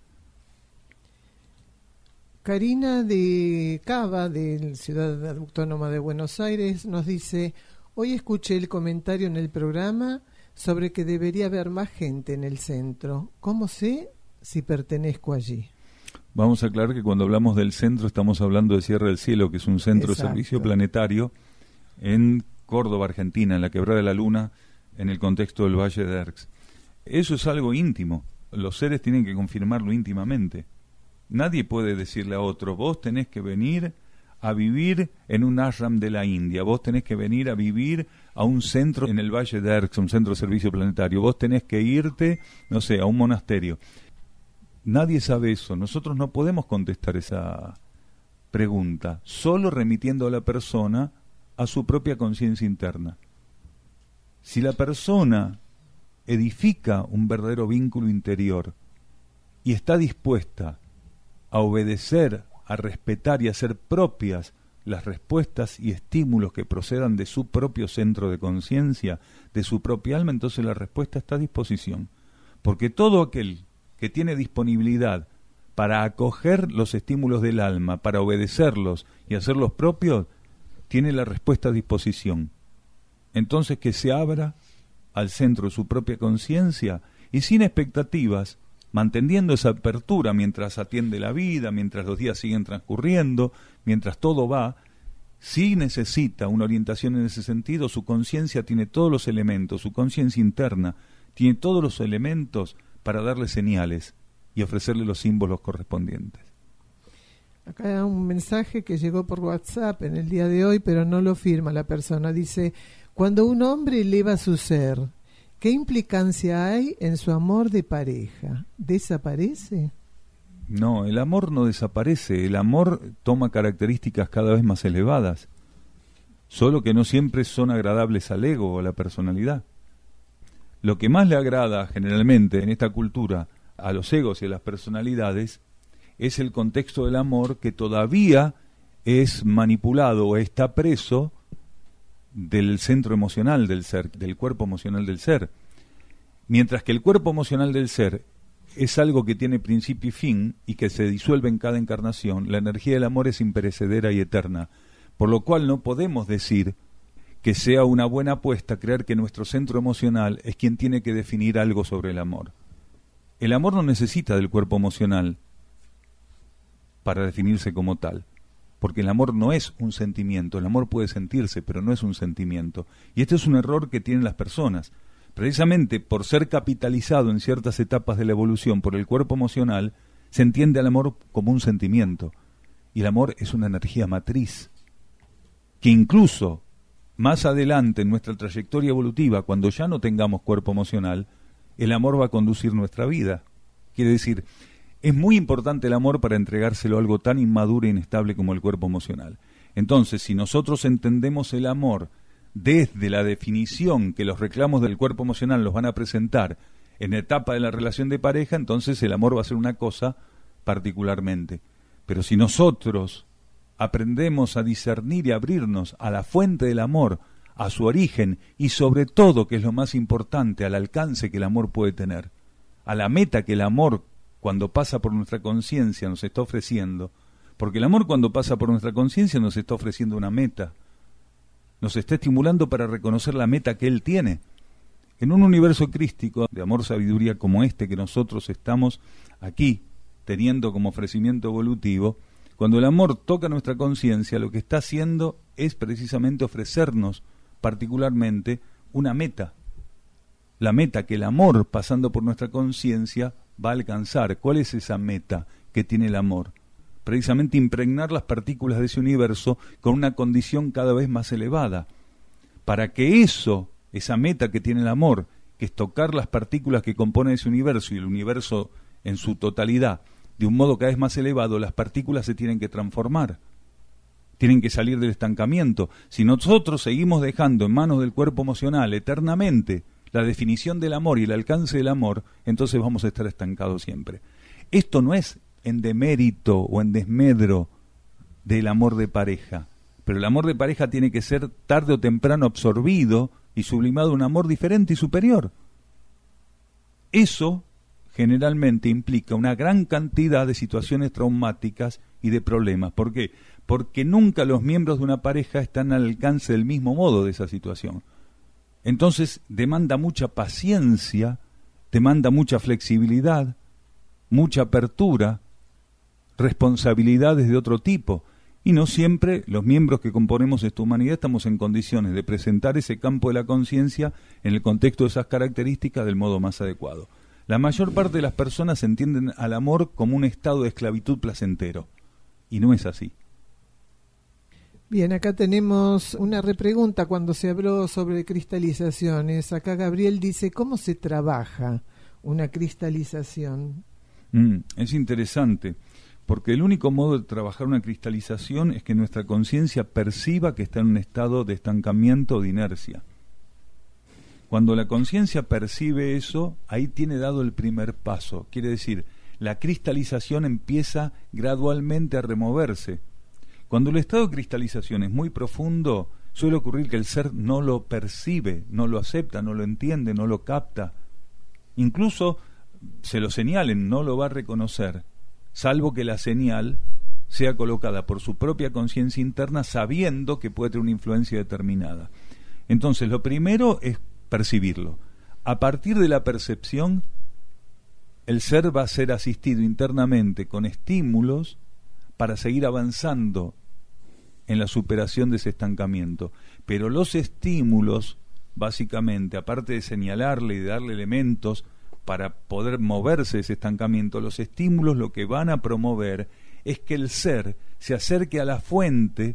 Karina de Cava, de Ciudad Autónoma de Buenos Aires, nos dice, hoy escuché el comentario en el programa sobre que debería haber más gente en el centro. ¿Cómo sé si pertenezco allí? Vamos a aclarar que cuando hablamos del centro estamos hablando de Sierra del Cielo, que es un centro Exacto. de servicio planetario en Córdoba, Argentina, en la Quebrada de la Luna, en el contexto del Valle de Erx. Eso es algo íntimo. Los seres tienen que confirmarlo íntimamente. Nadie puede decirle a otro, vos tenés que venir a vivir en un ashram de la India, vos tenés que venir a vivir a un centro en el Valle de Erx, un centro de servicio planetario, vos tenés que irte, no sé, a un monasterio. Nadie sabe eso, nosotros no podemos contestar esa pregunta, solo remitiendo a la persona a su propia conciencia interna. Si la persona edifica un verdadero vínculo interior y está dispuesta a obedecer, a respetar y a hacer propias las respuestas y estímulos que procedan de su propio centro de conciencia, de su propia alma, entonces la respuesta está a disposición. Porque todo aquel que tiene disponibilidad para acoger los estímulos del alma, para obedecerlos y hacerlos propios, tiene la respuesta a disposición. Entonces que se abra al centro de su propia conciencia y sin expectativas, manteniendo esa apertura mientras atiende la vida, mientras los días siguen transcurriendo, mientras todo va, si necesita una orientación en ese sentido, su conciencia tiene todos los elementos, su conciencia interna tiene todos los elementos para darle señales y ofrecerle los símbolos correspondientes. Acá un mensaje que llegó por WhatsApp en el día de hoy, pero no lo firma la persona. Dice, cuando un hombre eleva su ser, ¿qué implicancia hay en su amor de pareja? ¿Desaparece? No, el amor no desaparece, el amor toma características cada vez más elevadas, solo que no siempre son agradables al ego o a la personalidad. Lo que más le agrada generalmente en esta cultura a los egos y a las personalidades es el contexto del amor que todavía es manipulado o está preso del centro emocional del ser, del cuerpo emocional del ser. Mientras que el cuerpo emocional del ser es algo que tiene principio y fin y que se disuelve en cada encarnación, la energía del amor es imperecedera y eterna, por lo cual no podemos decir que sea una buena apuesta creer que nuestro centro emocional es quien tiene que definir algo sobre el amor. El amor no necesita del cuerpo emocional para definirse como tal, porque el amor no es un sentimiento, el amor puede sentirse, pero no es un sentimiento. Y este es un error que tienen las personas. Precisamente por ser capitalizado en ciertas etapas de la evolución por el cuerpo emocional, se entiende al amor como un sentimiento. Y el amor es una energía matriz, que incluso más adelante en nuestra trayectoria evolutiva, cuando ya no tengamos cuerpo emocional, el amor va a conducir nuestra vida. Quiere decir, es muy importante el amor para entregárselo a algo tan inmaduro e inestable como el cuerpo emocional. Entonces, si nosotros entendemos el amor desde la definición que los reclamos del cuerpo emocional los van a presentar en la etapa de la relación de pareja, entonces el amor va a ser una cosa particularmente. Pero si nosotros aprendemos a discernir y abrirnos a la fuente del amor, a su origen y sobre todo, que es lo más importante, al alcance que el amor puede tener, a la meta que el amor cuando pasa por nuestra conciencia nos está ofreciendo, porque el amor cuando pasa por nuestra conciencia nos está ofreciendo una meta, nos está estimulando para reconocer la meta que Él tiene. En un universo crístico de amor-sabiduría como este que nosotros estamos aquí teniendo como ofrecimiento evolutivo, cuando el amor toca nuestra conciencia, lo que está haciendo es precisamente ofrecernos particularmente una meta, la meta que el amor pasando por nuestra conciencia va a alcanzar. ¿Cuál es esa meta que tiene el amor? Precisamente impregnar las partículas de ese universo con una condición cada vez más elevada, para que eso, esa meta que tiene el amor, que es tocar las partículas que componen ese universo y el universo en su totalidad, de un modo cada vez más elevado, las partículas se tienen que transformar, tienen que salir del estancamiento. Si nosotros seguimos dejando en manos del cuerpo emocional eternamente la definición del amor y el alcance del amor, entonces vamos a estar estancados siempre. Esto no es en demérito o en desmedro del amor de pareja, pero el amor de pareja tiene que ser tarde o temprano absorbido y sublimado a un amor diferente y superior. Eso generalmente implica una gran cantidad de situaciones traumáticas y de problemas. ¿Por qué? Porque nunca los miembros de una pareja están al alcance del mismo modo de esa situación. Entonces demanda mucha paciencia, demanda mucha flexibilidad, mucha apertura, responsabilidades de otro tipo, y no siempre los miembros que componemos esta humanidad estamos en condiciones de presentar ese campo de la conciencia en el contexto de esas características del modo más adecuado. La mayor parte de las personas entienden al amor como un estado de esclavitud placentero, y no es así. Bien, acá tenemos una repregunta cuando se habló sobre cristalizaciones. Acá Gabriel dice, ¿cómo se trabaja una cristalización? Mm, es interesante, porque el único modo de trabajar una cristalización es que nuestra conciencia perciba que está en un estado de estancamiento o de inercia. Cuando la conciencia percibe eso, ahí tiene dado el primer paso. Quiere decir, la cristalización empieza gradualmente a removerse. Cuando el estado de cristalización es muy profundo, suele ocurrir que el ser no lo percibe, no lo acepta, no lo entiende, no lo capta. Incluso se lo señalen, no lo va a reconocer, salvo que la señal sea colocada por su propia conciencia interna sabiendo que puede tener una influencia determinada. Entonces, lo primero es percibirlo. A partir de la percepción, el ser va a ser asistido internamente con estímulos para seguir avanzando en la superación de ese estancamiento. Pero los estímulos, básicamente, aparte de señalarle y de darle elementos para poder moverse de ese estancamiento, los estímulos lo que van a promover es que el ser se acerque a la fuente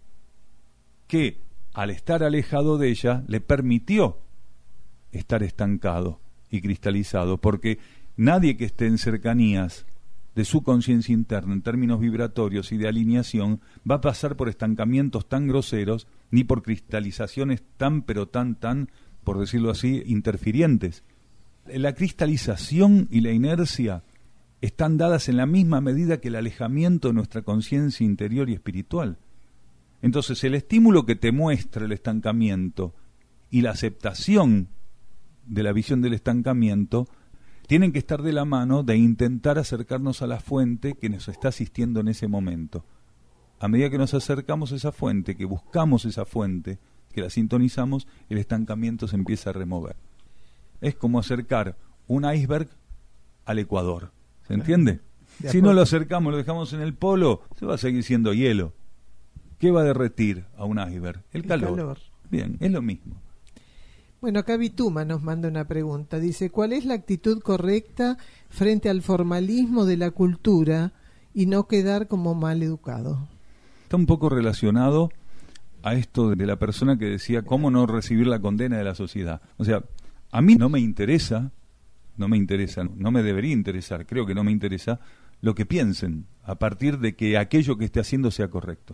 que, al estar alejado de ella, le permitió estar estancado y cristalizado, porque nadie que esté en cercanías de su conciencia interna en términos vibratorios y de alineación va a pasar por estancamientos tan groseros ni por cristalizaciones tan pero tan tan, por decirlo así, interfirientes. La cristalización y la inercia están dadas en la misma medida que el alejamiento de nuestra conciencia interior y espiritual. Entonces, el estímulo que te muestra el estancamiento y la aceptación de la visión del estancamiento tienen que estar de la mano de intentar acercarnos a la fuente que nos está asistiendo en ese momento. A medida que nos acercamos a esa fuente, que buscamos esa fuente, que la sintonizamos, el estancamiento se empieza a remover. Es como acercar un iceberg al Ecuador. ¿Se entiende? Si no lo acercamos, lo dejamos en el polo, se va a seguir siendo hielo. ¿Qué va a derretir a un iceberg? El calor. El calor. Bien, es lo mismo. Bueno, acá Vituma nos manda una pregunta. Dice, ¿cuál es la actitud correcta frente al formalismo de la cultura y no quedar como mal educado? Está un poco relacionado a esto de la persona que decía cómo no recibir la condena de la sociedad. O sea, a mí no me interesa, no me interesa, no me debería interesar, creo que no me interesa lo que piensen a partir de que aquello que esté haciendo sea correcto.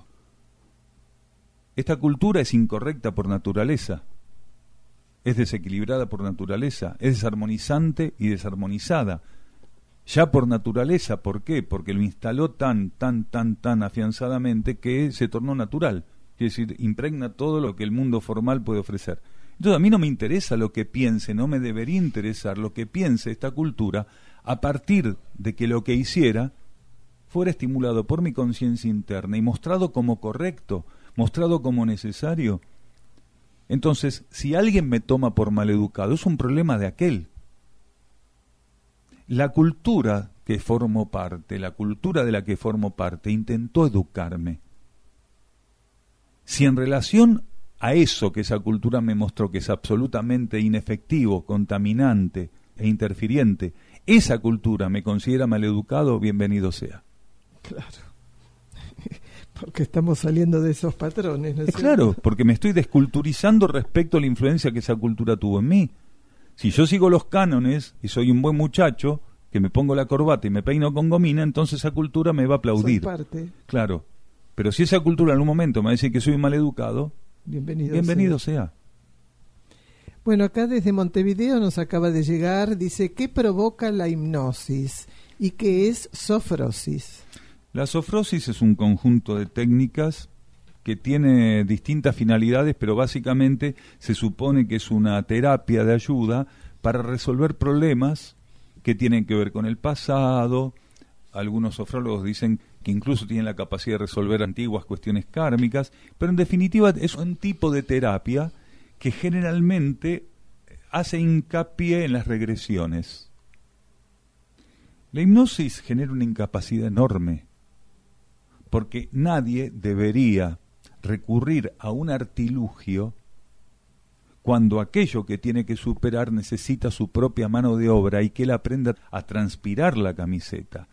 Esta cultura es incorrecta por naturaleza. Es desequilibrada por naturaleza, es desarmonizante y desarmonizada. Ya por naturaleza, ¿por qué? Porque lo instaló tan, tan, tan, tan afianzadamente que se tornó natural. Es decir, impregna todo lo que el mundo formal puede ofrecer. Entonces, a mí no me interesa lo que piense, no me debería interesar lo que piense esta cultura a partir de que lo que hiciera fuera estimulado por mi conciencia interna y mostrado como correcto, mostrado como necesario. Entonces, si alguien me toma por maleducado, es un problema de aquel. La cultura que formo parte, la cultura de la que formo parte, intentó educarme. Si en relación a eso que esa cultura me mostró que es absolutamente inefectivo, contaminante e interfiriente, esa cultura me considera maleducado, bienvenido sea. Claro. Porque estamos saliendo de esos patrones, ¿no es cierto? Claro, porque me estoy desculturizando respecto a la influencia que esa cultura tuvo en mí. Si yo sigo los cánones y soy un buen muchacho, que me pongo la corbata y me peino con gomina, entonces esa cultura me va a aplaudir. Soy parte. Claro, pero si esa cultura en un momento me va a decir que soy mal educado, bienvenido, bienvenido sea. sea. Bueno, acá desde Montevideo nos acaba de llegar, dice, ¿qué provoca la hipnosis y qué es sofrosis? La sofrosis es un conjunto de técnicas que tiene distintas finalidades, pero básicamente se supone que es una terapia de ayuda para resolver problemas que tienen que ver con el pasado. Algunos sofrólogos dicen que incluso tienen la capacidad de resolver antiguas cuestiones kármicas, pero en definitiva es un tipo de terapia que generalmente hace hincapié en las regresiones. La hipnosis genera una incapacidad enorme, porque nadie debería recurrir a un artilugio cuando aquello que tiene que superar necesita su propia mano de obra y que él aprenda a transpirar la camiseta.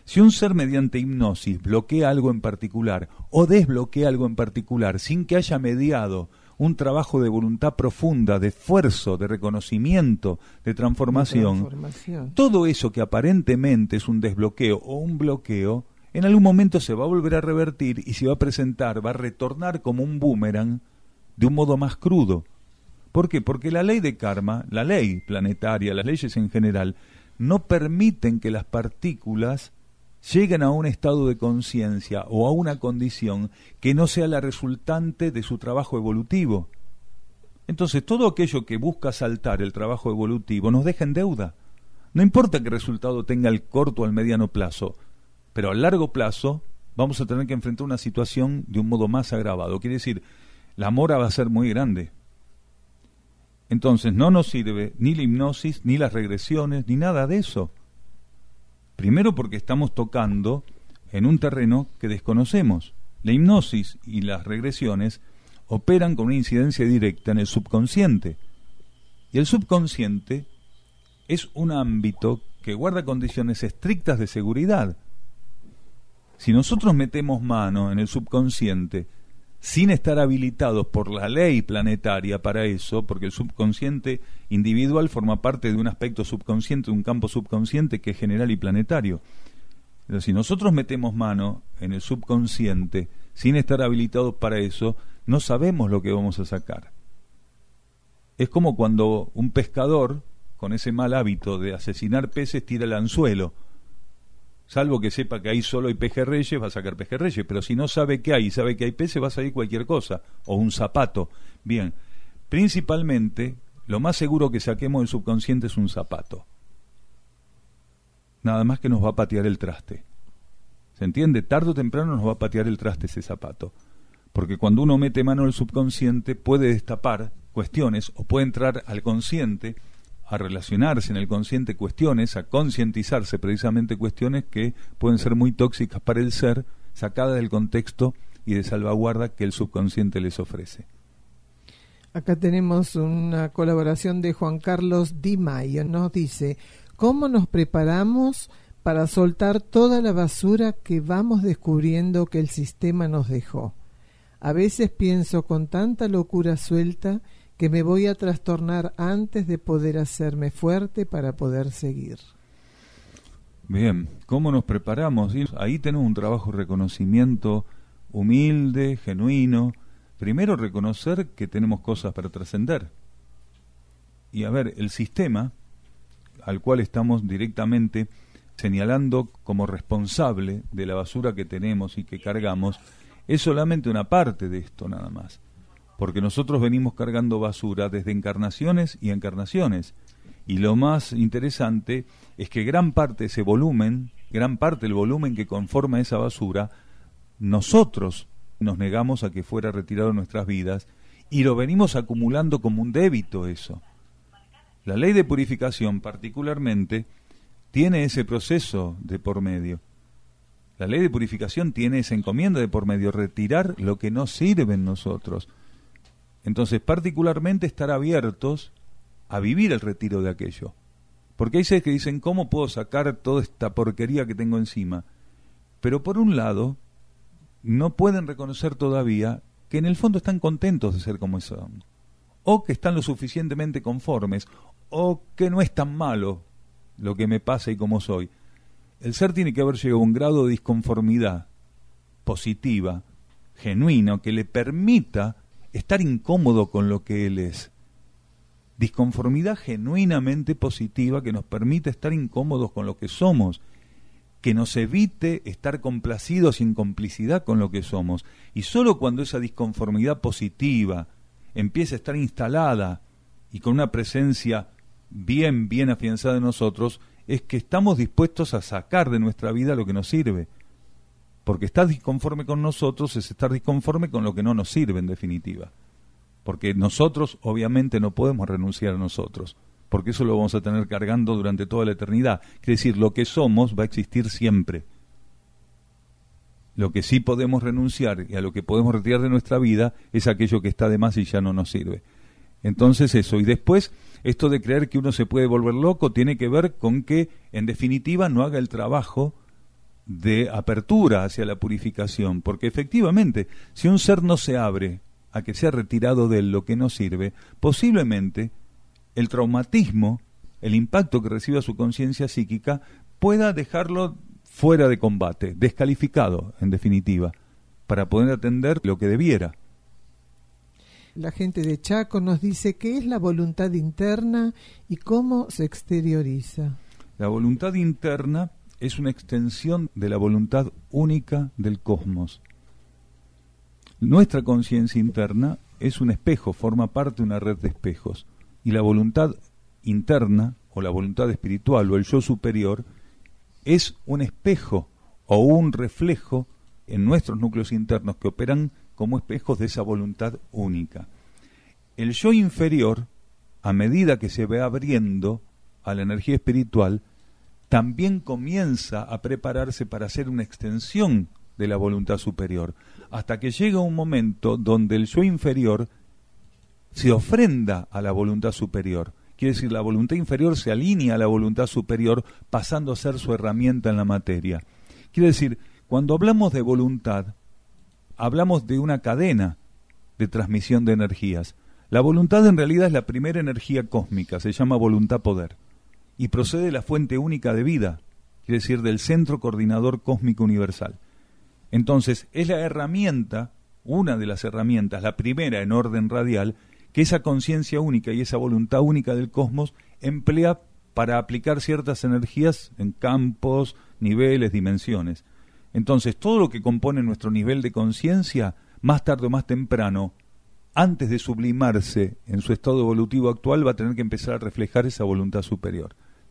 Si un ser mediante hipnosis bloquea algo en particular o desbloquea algo en particular sin que haya mediado un trabajo de voluntad profunda, de esfuerzo, de reconocimiento, de transformación, de transformación, todo eso que aparentemente es un desbloqueo o un bloqueo, en algún momento se va a volver a revertir y se va a presentar, va a retornar como un boomerang de un modo más crudo. ¿Por qué? Porque la ley de karma, la ley planetaria, las leyes en general, no permiten que las partículas lleguen a un estado de conciencia o a una condición que no sea la resultante de su trabajo evolutivo. Entonces, todo aquello que busca saltar el trabajo evolutivo nos deja en deuda. No importa qué resultado tenga el corto o el mediano plazo, pero a largo plazo vamos a tener que enfrentar una situación de un modo más agravado. Quiere decir, la mora va a ser muy grande. Entonces, no nos sirve ni la hipnosis, ni las regresiones, ni nada de eso. Primero porque estamos tocando en un terreno que desconocemos. La hipnosis y las regresiones operan con una incidencia directa en el subconsciente. Y el subconsciente es un ámbito que guarda condiciones estrictas de seguridad. Si nosotros metemos mano en el subconsciente sin estar habilitados por la ley planetaria para eso, porque el subconsciente individual forma parte de un aspecto subconsciente, de un campo subconsciente que es general y planetario. Pero si nosotros metemos mano en el subconsciente sin estar habilitados para eso, no sabemos lo que vamos a sacar. Es como cuando un pescador, con ese mal hábito de asesinar peces, tira el anzuelo. Salvo que sepa que ahí solo hay pejerreyes, va a sacar pejerreyes, pero si no sabe que hay y sabe que hay peces, va a salir cualquier cosa, o un zapato. Bien, principalmente, lo más seguro que saquemos del subconsciente es un zapato. Nada más que nos va a patear el traste. ¿Se entiende? Tarde o temprano nos va a patear el traste ese zapato. Porque cuando uno mete mano en el subconsciente, puede destapar cuestiones, o puede entrar al consciente, a relacionarse en el consciente cuestiones, a concientizarse precisamente cuestiones que pueden ser muy tóxicas para el ser, sacadas del contexto y de salvaguarda que el subconsciente les ofrece. Acá tenemos una colaboración de Juan Carlos Di Maio. Nos dice: ¿cómo nos preparamos para soltar toda la basura que vamos descubriendo que el sistema nos dejó? A veces pienso con tanta locura suelta que me voy a trastornar antes de poder hacerme fuerte para poder seguir. Bien, ¿cómo nos preparamos? Ahí tenemos un trabajo de reconocimiento humilde, genuino. Primero, reconocer que tenemos cosas para trascender. Y a ver, el sistema al cual estamos directamente señalando como responsable de la basura que tenemos y que cargamos, es solamente una parte de esto nada más. Porque nosotros venimos cargando basura desde encarnaciones y encarnaciones. Y lo más interesante es que gran parte de ese volumen, gran parte del volumen que conforma esa basura, nosotros nos negamos a que fuera retirado de nuestras vidas y lo venimos acumulando como un débito eso. La ley de purificación particularmente tiene ese proceso de por medio. La ley de purificación tiene esa encomienda de por medio, retirar lo que no sirve en nosotros. Entonces, particularmente estar abiertos a vivir el retiro de aquello. Porque hay seres que dicen, ¿cómo puedo sacar toda esta porquería que tengo encima? Pero por un lado, no pueden reconocer todavía que en el fondo están contentos de ser como son. O que están lo suficientemente conformes, o que no es tan malo lo que me pasa y como soy. El ser tiene que haber llegado a un grado de disconformidad positiva, genuino, que le permita estar incómodo con lo que él es. Disconformidad genuinamente positiva que nos permite estar incómodos con lo que somos, que nos evite estar complacidos y en complicidad con lo que somos. Y solo cuando esa disconformidad positiva empieza a estar instalada y con una presencia bien, bien afianzada en nosotros, es que estamos dispuestos a sacar de nuestra vida lo que nos sirve. Porque estar disconforme con nosotros es estar disconforme con lo que no nos sirve en definitiva. Porque nosotros obviamente no podemos renunciar a nosotros, porque eso lo vamos a tener cargando durante toda la eternidad. Quiere decir, lo que somos va a existir siempre. Lo que sí podemos renunciar y a lo que podemos retirar de nuestra vida es aquello que está de más y ya no nos sirve. Entonces eso, y después esto de creer que uno se puede volver loco tiene que ver con que en definitiva no haga el trabajo de apertura hacia la purificación, porque efectivamente, si un ser no se abre a que sea retirado de él lo que no sirve, posiblemente el traumatismo, el impacto que reciba su conciencia psíquica, pueda dejarlo fuera de combate, descalificado, en definitiva, para poder atender lo que debiera. La gente de Chaco nos dice qué es la voluntad interna y cómo se exterioriza. La voluntad interna es una extensión de la voluntad única del cosmos. Nuestra conciencia interna es un espejo, forma parte de una red de espejos. Y la voluntad interna, o la voluntad espiritual, o el yo superior, es un espejo o un reflejo en nuestros núcleos internos que operan como espejos de esa voluntad única. El yo inferior, a medida que se va abriendo a la energía espiritual, también comienza a prepararse para hacer una extensión de la voluntad superior, hasta que llega un momento donde el yo inferior se ofrenda a la voluntad superior. Quiere decir, la voluntad inferior se alinea a la voluntad superior, pasando a ser su herramienta en la materia. Quiere decir, cuando hablamos de voluntad, hablamos de una cadena de transmisión de energías. La voluntad en realidad es la primera energía cósmica, se llama voluntad-poder, y procede de la fuente única de vida, quiere decir, del centro coordinador cósmico universal. Entonces, es la herramienta, una de las herramientas, la primera en orden radial, que esa conciencia única y esa voluntad única del cosmos emplea para aplicar ciertas energías en campos, niveles, dimensiones. Entonces, todo lo que compone nuestro nivel de conciencia, más tarde o más temprano, antes de sublimarse en su estado evolutivo actual, va a tener que empezar a reflejar esa voluntad superior.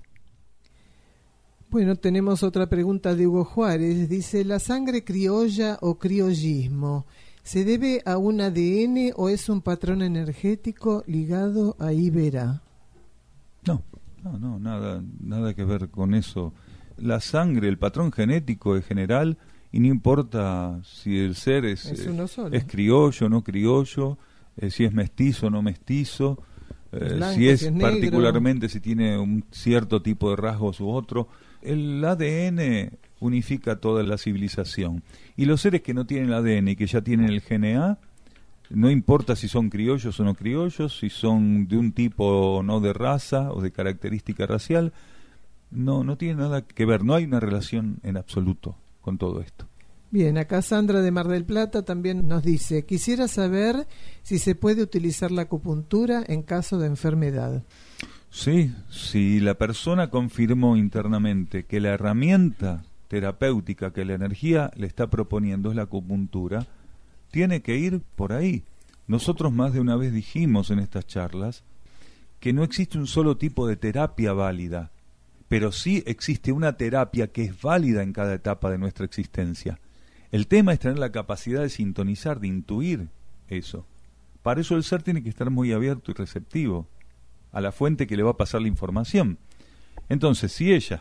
Bueno, tenemos otra pregunta de Hugo Juárez. Dice, ¿la sangre criolla o criollismo se debe a un A D N o es un patrón energético ligado a Ibera? No, no, no, nada, nada que ver con eso. La sangre, el patrón genético es general y no importa si el ser es, es, uno solo. es criollo o no criollo, eh, si es mestizo o no mestizo, eh, blanco, si es, si es particularmente si tiene un cierto tipo de rasgos u otro. El A D N unifica toda la civilización. Y los seres que no tienen el A D N y que ya tienen el G N A, no importa si son criollos o no criollos, si son de un tipo o no de raza o de característica racial, no, no tiene nada que ver, no hay una relación en absoluto con todo esto. Bien, acá Sandra de Mar del Plata también nos dice, quisiera saber si se puede utilizar la acupuntura en caso de enfermedad. Sí, si la persona confirmó internamente que la herramienta terapéutica que la energía le está proponiendo es la acupuntura, tiene que ir por ahí. Nosotros más de una vez dijimos en estas charlas que no existe un solo tipo de terapia válida, pero sí existe una terapia que es válida en cada etapa de nuestra existencia. El tema es tener la capacidad de sintonizar, de intuir eso. Para eso el ser tiene que estar muy abierto y receptivo a la fuente que le va a pasar la información. Entonces, si ella,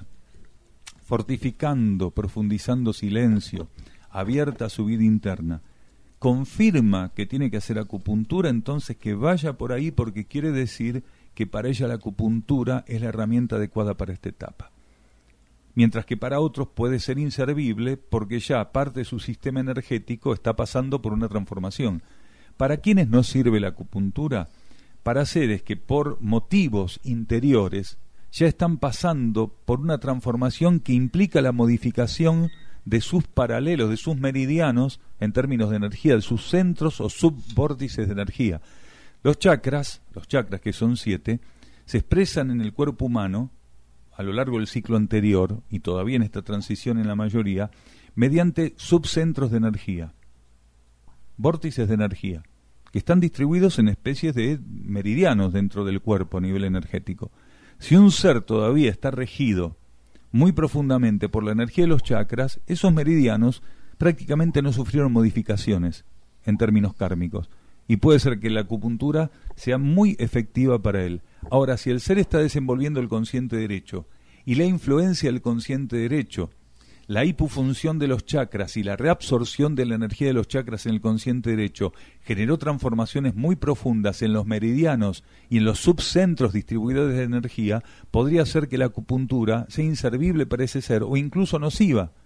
fortificando, profundizando silencio, abierta a su vida interna, confirma que tiene que hacer acupuntura, entonces que vaya por ahí, porque quiere decir que para ella la acupuntura es la herramienta adecuada para esta etapa. Mientras que para otros puede ser inservible porque ya parte de su sistema energético está pasando por una transformación. ¿Para quiénes no sirve la acupuntura? Para seres que por motivos interiores ya están pasando por una transformación que implica la modificación de sus paralelos, de sus meridianos en términos de energía, de sus centros o subvórtices de energía. Los chakras, los chakras que son siete, se expresan en el cuerpo humano a lo largo del ciclo anterior, y todavía en esta transición en la mayoría, mediante subcentros de energía, vórtices de energía, que están distribuidos en especies de meridianos dentro del cuerpo a nivel energético. Si un ser todavía está regido muy profundamente por la energía de los chakras, esos meridianos prácticamente no sufrieron modificaciones en términos kármicos, y puede ser que la acupuntura sea muy efectiva para él. Ahora, si el ser está desenvolviendo el consciente derecho y la influencia del consciente derecho, la hipofunción de los chakras y la reabsorción de la energía de los chakras en el consciente derecho generó transformaciones muy profundas en los meridianos y en los subcentros distribuidores de energía, podría ser que la acupuntura sea inservible para ese ser o incluso nociva,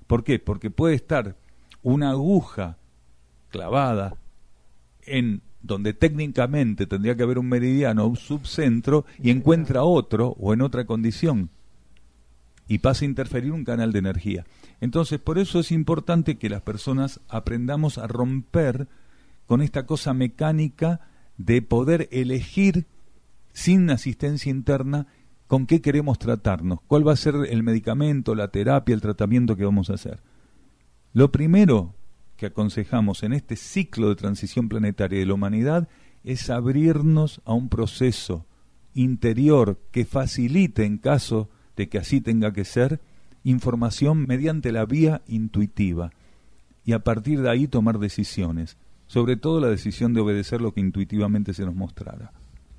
¿Por qué? Porque puede estar una aguja clavada en donde técnicamente tendría que haber un meridiano o un subcentro y encuentra otro o en otra condición y pasa a interferir un canal de energía. Entonces, por eso es importante que las personas aprendamos a romper con esta cosa mecánica de poder elegir sin asistencia interna con qué queremos tratarnos, cuál va a ser el medicamento, la terapia, el tratamiento que vamos a hacer. Lo primero que aconsejamos en este ciclo de transición planetaria de la humanidad es abrirnos a un proceso interior que facilite, en caso de que así tenga que ser, información mediante la vía intuitiva y a partir de ahí tomar decisiones, sobre todo la decisión de obedecer lo que intuitivamente se nos mostrara.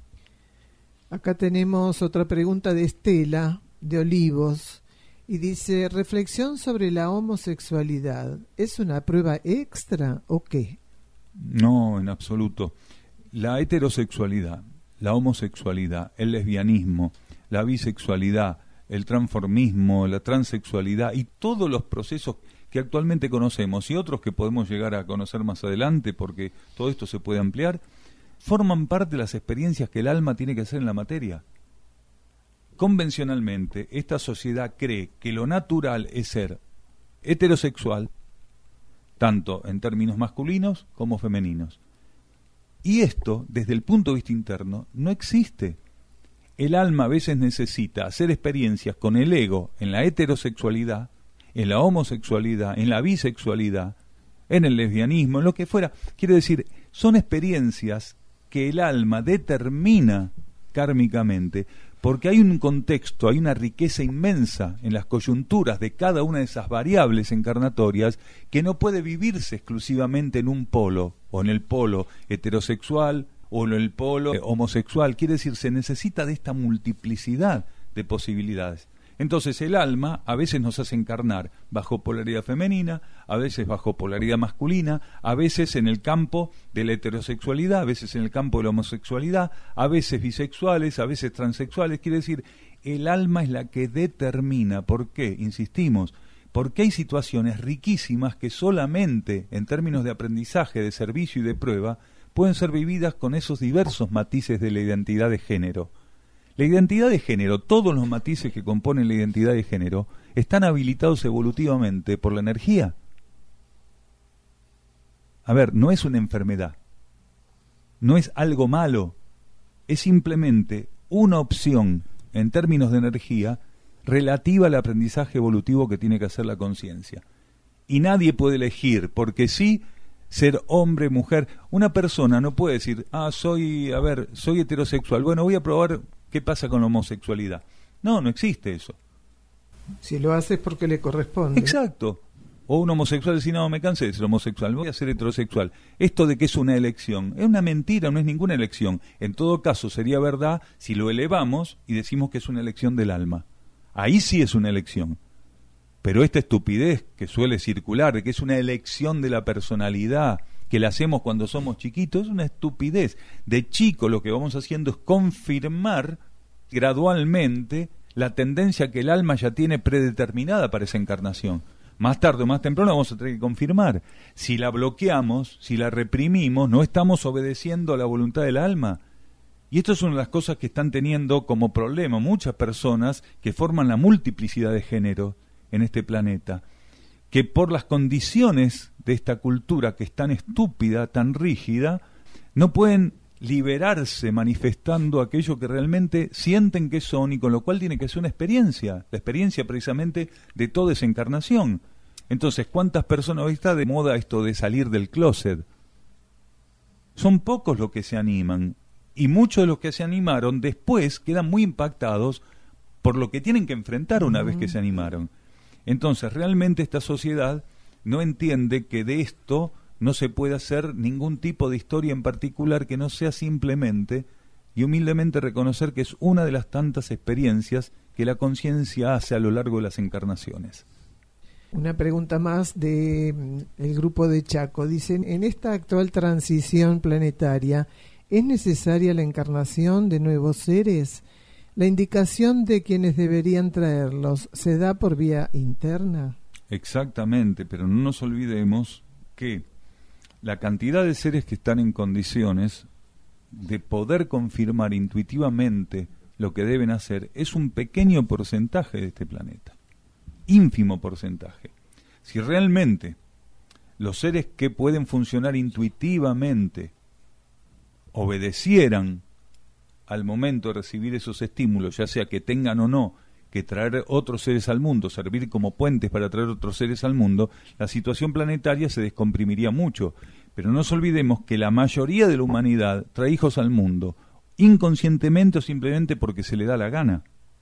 Acá tenemos otra pregunta de Estela, de Olivos, y dice, reflexión sobre la homosexualidad, ¿es una prueba extra o qué? No, en absoluto. La heterosexualidad, la homosexualidad, el lesbianismo, la bisexualidad, el transformismo, la transexualidad y todos los procesos que actualmente conocemos y otros que podemos llegar a conocer más adelante porque todo esto se puede ampliar, forman parte de las experiencias que el alma tiene que hacer en la materia. Convencionalmente, esta sociedad cree que lo natural es ser heterosexual, tanto en términos masculinos como femeninos. Y esto, desde el punto de vista interno, no existe. El alma a veces necesita hacer experiencias con el ego en la heterosexualidad, en la homosexualidad, en la bisexualidad, en el lesbianismo, en lo que fuera. Quiere decir, son experiencias que el alma determina kármicamente, porque hay un contexto, hay una riqueza inmensa en las coyunturas de cada una de esas variables encarnatorias que no puede vivirse exclusivamente en un polo, o en el polo heterosexual, o en el polo homosexual. Quiere decir, se necesita de esta multiplicidad de posibilidades. Entonces el alma a veces nos hace encarnar bajo polaridad femenina, a veces bajo polaridad masculina, a veces en el campo de la heterosexualidad, a veces en el campo de la homosexualidad, a veces bisexuales, a veces transexuales. Quiere decir, el alma es la que determina. ¿Por qué? Insistimos, porque hay situaciones riquísimas que solamente en términos de aprendizaje, de servicio y de prueba pueden ser vividas con esos diversos matices de la identidad de género. La identidad de género, todos los matices que componen la identidad de género, están habilitados evolutivamente por la energía. A ver, no es una enfermedad, no es algo malo, es simplemente una opción en términos de energía relativa al aprendizaje evolutivo que tiene que hacer la conciencia. Y nadie puede elegir, porque sí, ser hombre, mujer. Una persona no puede decir, ah, soy, a ver, soy heterosexual, bueno, voy a probar qué pasa con la homosexualidad. No, no existe eso. Si lo hace es porque le corresponde. Exacto. O un homosexual dice, no, me cansé de ser homosexual, voy a ser heterosexual. Esto de que es una elección, es una mentira, no es ninguna elección. En todo caso sería verdad si lo elevamos y decimos que es una elección del alma. Ahí sí es una elección. Pero esta estupidez que suele circular, de que es una elección de la personalidad, que la hacemos cuando somos chiquitos, es una estupidez. De chico lo que vamos haciendo es confirmar gradualmente la tendencia que el alma ya tiene predeterminada para esa encarnación. Más tarde o más temprano vamos a tener que confirmar. Si la bloqueamos, si la reprimimos, no estamos obedeciendo a la voluntad del alma. Y esto es una de las cosas que están teniendo como problema muchas personas que forman la multiplicidad de género en este planeta, que por las condiciones de esta cultura que es tan estúpida, tan rígida, no pueden liberarse manifestando aquello que realmente sienten que son, y con lo cual tiene que ser una experiencia, la experiencia precisamente de toda esa encarnación. Entonces, ¿cuántas personas hoy está de moda esto de salir del closet? Son pocos los que se animan, y muchos de los que se animaron después quedan muy impactados por lo que tienen que enfrentar una uh-huh. vez que se animaron. Entonces, realmente esta sociedad no entiende que de esto no se puede hacer ningún tipo de historia en particular que no sea simplemente y humildemente reconocer que es una de las tantas experiencias que la conciencia hace a lo largo de las encarnaciones. Una pregunta más de el grupo de Chaco. Dicen, en esta actual transición planetaria, ¿es necesaria la encarnación de nuevos seres? ¿La indicación de quienes deberían traerlos se da por vía interna? Exactamente, pero no nos olvidemos que la cantidad de seres que están en condiciones de poder confirmar intuitivamente lo que deben hacer es un pequeño porcentaje de este planeta, ínfimo porcentaje. Si realmente los seres que pueden funcionar intuitivamente obedecieran al momento de recibir esos estímulos, ya sea que tengan o no que traer otros seres al mundo, servir como puentes para traer otros seres al mundo, la situación planetaria se descomprimiría mucho. Pero no nos olvidemos que la mayoría de la humanidad trae hijos al mundo, inconscientemente o simplemente porque se le da la gana.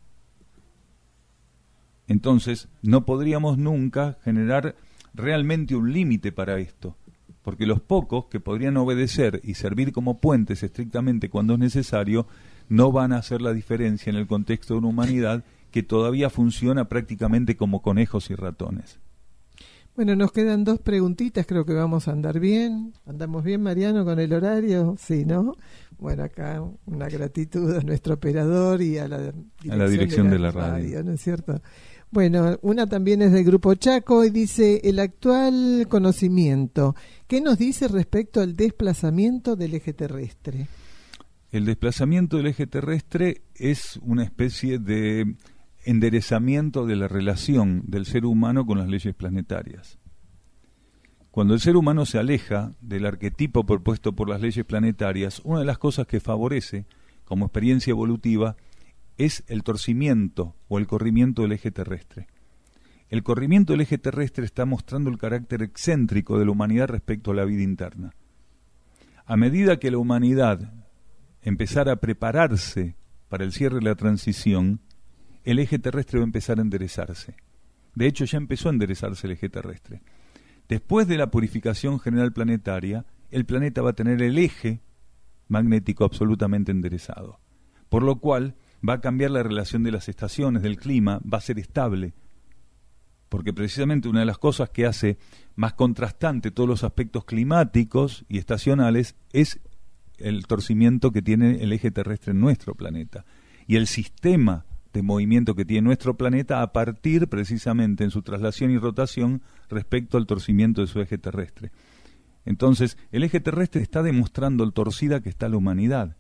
Entonces, no podríamos nunca generar realmente un límite para esto, porque los pocos que podrían obedecer y servir como puentes estrictamente cuando es necesario, no van a hacer la diferencia en el contexto de una humanidad que todavía funciona prácticamente como conejos y ratones. Bueno, nos quedan dos preguntitas, creo que vamos a andar bien. ¿Andamos bien, Mariano, con el horario? Sí, ¿no? Bueno, acá una gratitud a nuestro operador y a la dirección, a la dirección de la, de la radio. radio, ¿no es cierto? Bueno, una también es del Grupo Chaco y dice, el actual conocimiento, ¿qué nos dice respecto al desplazamiento del eje terrestre? El desplazamiento del eje terrestre es una especie de enderezamiento de la relación del ser humano con las leyes planetarias. Cuando el ser humano se aleja del arquetipo propuesto por las leyes planetarias, una de las cosas que favorece como experiencia evolutiva es el torcimiento o el corrimiento del eje terrestre. El corrimiento del eje terrestre está mostrando el carácter excéntrico de la humanidad respecto a la vida interna. A medida que la humanidad empezara a prepararse para el cierre de la transición, el eje terrestre va a empezar a enderezarse. De hecho, ya empezó a enderezarse el eje terrestre. Después de la purificación general planetaria, el planeta va a tener el eje magnético absolutamente enderezado, por lo cual va a cambiar la relación de las estaciones, del clima, va a ser estable, porque precisamente una de las cosas que hace más contrastante todos los aspectos climáticos y estacionales es el torcimiento que tiene el eje terrestre en nuestro planeta, y el sistema de movimiento que tiene nuestro planeta a partir precisamente en su traslación y rotación respecto al torcimiento de su eje terrestre. Entonces, el eje terrestre está demostrando lo torcida que está la humanidad.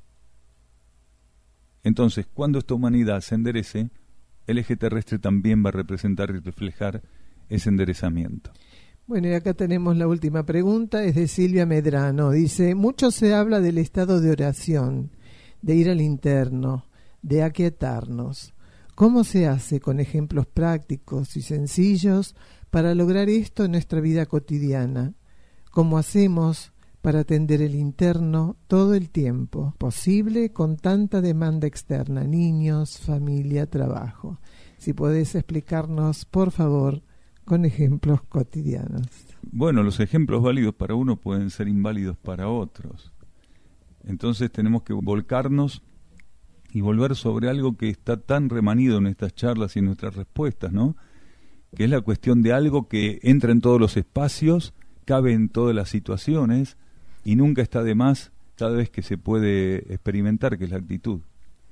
Entonces, cuando esta humanidad se enderece, el eje terrestre también va a representar y reflejar ese enderezamiento. Bueno, y acá tenemos la última pregunta, es de Silvia Medrano. Dice, mucho se habla del estado de oración, de ir al interno, de aquietarnos. ¿Cómo se hace con ejemplos prácticos y sencillos para lograr esto en nuestra vida cotidiana? ¿Cómo hacemos para atender el interno todo el tiempo posible con tanta demanda externa, niños, familia, trabajo? Si podés explicarnos, por favor, con ejemplos cotidianos. Bueno, los ejemplos válidos para uno pueden ser inválidos para otros. Entonces tenemos que volcarnos y volver sobre algo que está tan remanido en estas charlas y en nuestras respuestas, ¿no? Que es la cuestión de algo que entra en todos los espacios, cabe en todas las situaciones y nunca está de más cada vez que se puede experimentar, que es la actitud.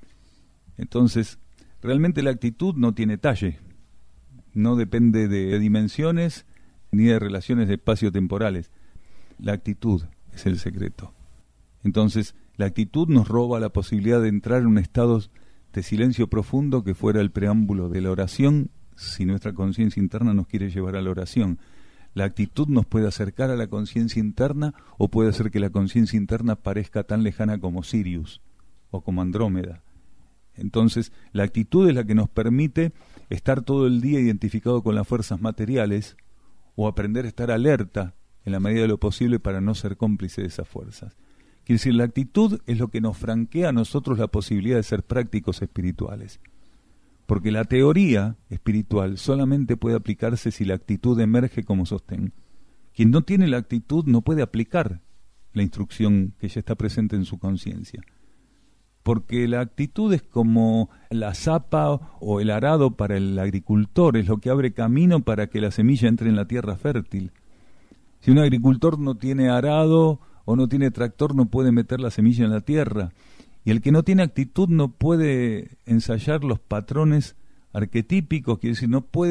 Entonces, realmente la actitud no tiene talle, no depende de dimensiones ni de relaciones de espacio-temporales. La actitud es el secreto. Entonces, la actitud nos roba la posibilidad de entrar en un estado de silencio profundo que fuera el preámbulo de la oración, si nuestra conciencia interna nos quiere llevar a la oración. La actitud nos puede acercar a la conciencia interna o puede hacer que la conciencia interna parezca tan lejana como Sirius o como Andrómeda. Entonces, la actitud es la que nos permite estar todo el día identificado con las fuerzas materiales o aprender a estar alerta en la medida de lo posible para no ser cómplice de esas fuerzas. Quiere decir, la actitud es lo que nos franquea a nosotros la posibilidad de ser prácticos espirituales. Porque la teoría espiritual solamente puede aplicarse si la actitud emerge como sostén. Quien no tiene la actitud no puede aplicar la instrucción que ya está presente en su conciencia. Porque la actitud es como la zapa o el arado para el agricultor, es lo que abre camino para que la semilla entre en la tierra fértil. Si un agricultor no tiene arado o no tiene tractor, no puede meter la semilla en la tierra. Y el que no tiene actitud no puede ensayar los patrones arquetípicos, quiere decir, no puede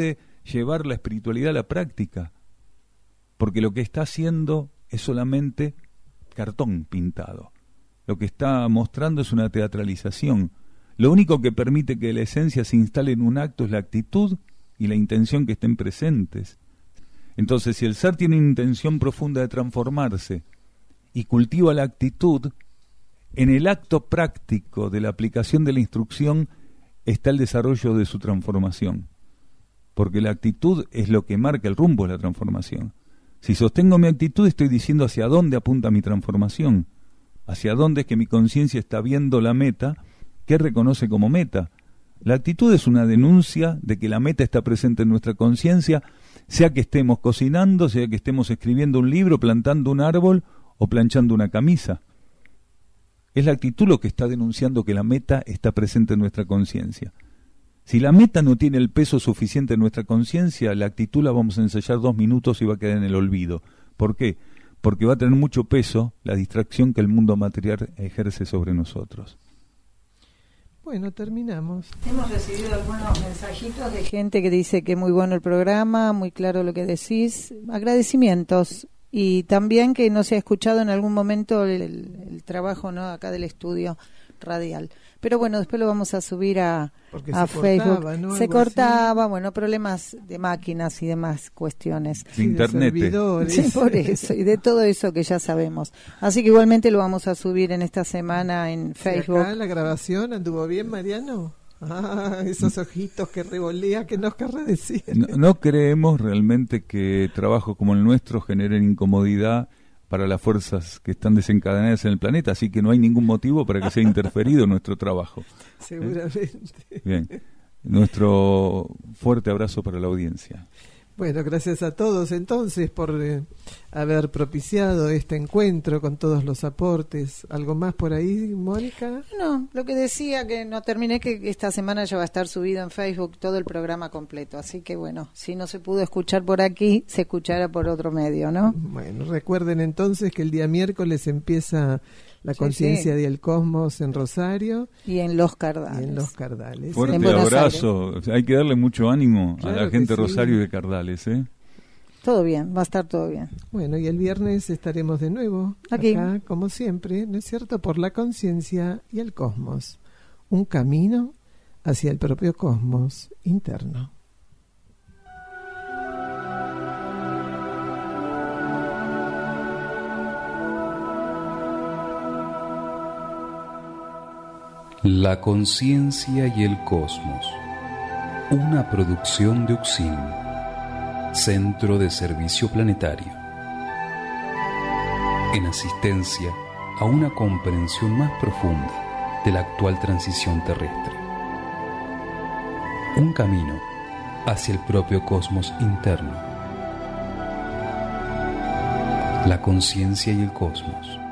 llevar la espiritualidad a la práctica, porque lo que está haciendo es solamente cartón pintado. Lo que está mostrando es una teatralización. Lo único que permite que la esencia se instale en un acto es la actitud y la intención que estén presentes. Entonces, si el ser tiene una intención profunda de transformarse y cultiva la actitud, en el acto práctico de la aplicación de la instrucción está el desarrollo de su transformación, porque la actitud es lo que marca el rumbo de la transformación. Si sostengo mi actitud, estoy diciendo hacia dónde apunta mi transformación, hacia dónde es que mi conciencia está viendo la meta, que reconoce como meta. La actitud es una denuncia de que la meta está presente en nuestra conciencia, sea que estemos cocinando, sea que estemos escribiendo un libro, plantando un árbol o planchando una camisa. Es la actitud lo que está denunciando que la meta está presente en nuestra conciencia. Si la meta no tiene el peso suficiente en nuestra conciencia, la actitud la vamos a ensayar dos minutos y va a quedar en el olvido. ¿Por qué? Porque va a tener mucho peso la distracción que el mundo material ejerce sobre nosotros. Bueno, terminamos. Hemos recibido algunos mensajitos de gente que dice que muy bueno el programa, muy claro lo que decís. Agradecimientos. Y también que no se ha escuchado en algún momento el, el trabajo, ¿no?, acá del estudio radial. Pero bueno, después lo vamos a subir a, a se Facebook. Cortaba, ¿no? Se Algo cortaba, así. Bueno, problemas de máquinas y demás cuestiones. De internet. Sí, por eso, y de todo eso que ya sabemos. Así que igualmente lo vamos a subir en esta semana en Facebook. Sí, acá la grabación anduvo bien, Mariano. Ah, esos ojitos que revolea, que nos querrá decir. No, no creemos realmente que trabajos como el nuestro generen incomodidad para las fuerzas que están desencadenadas en el planeta, así que no hay ningún motivo para que sea interferido nuestro trabajo. Seguramente. ¿Eh? Bien, nuestro fuerte abrazo para la audiencia. Bueno, gracias a todos entonces por eh, haber propiciado este encuentro con todos los aportes. ¿Algo más por ahí, Mónica? No, lo que decía que no terminé, que esta semana ya va a estar subido en Facebook todo el programa completo. Así que bueno, si no se pudo escuchar por aquí, se escuchará por otro medio, ¿no? Bueno, recuerden entonces que el día miércoles empieza la Sí, conciencia sí. del cosmos en Rosario Y en Los Cardales. y en Los Cardales. Fuerte En Buenos abrazo. Hay que darle mucho ánimo Claro a la que gente de sí. Rosario y de Cardales, ¿eh? Todo bien, va a estar todo bien. Bueno, y el viernes estaremos de nuevo Aquí. acá, como siempre, ¿no es cierto?, por la conciencia y el cosmos. Un camino hacia el propio cosmos interno. La conciencia y el cosmos. Una producción de Uxim, Centro de Servicio Planetario. En asistencia a una comprensión más profunda de la actual transición terrestre. Un camino hacia el propio cosmos interno. La conciencia y el cosmos.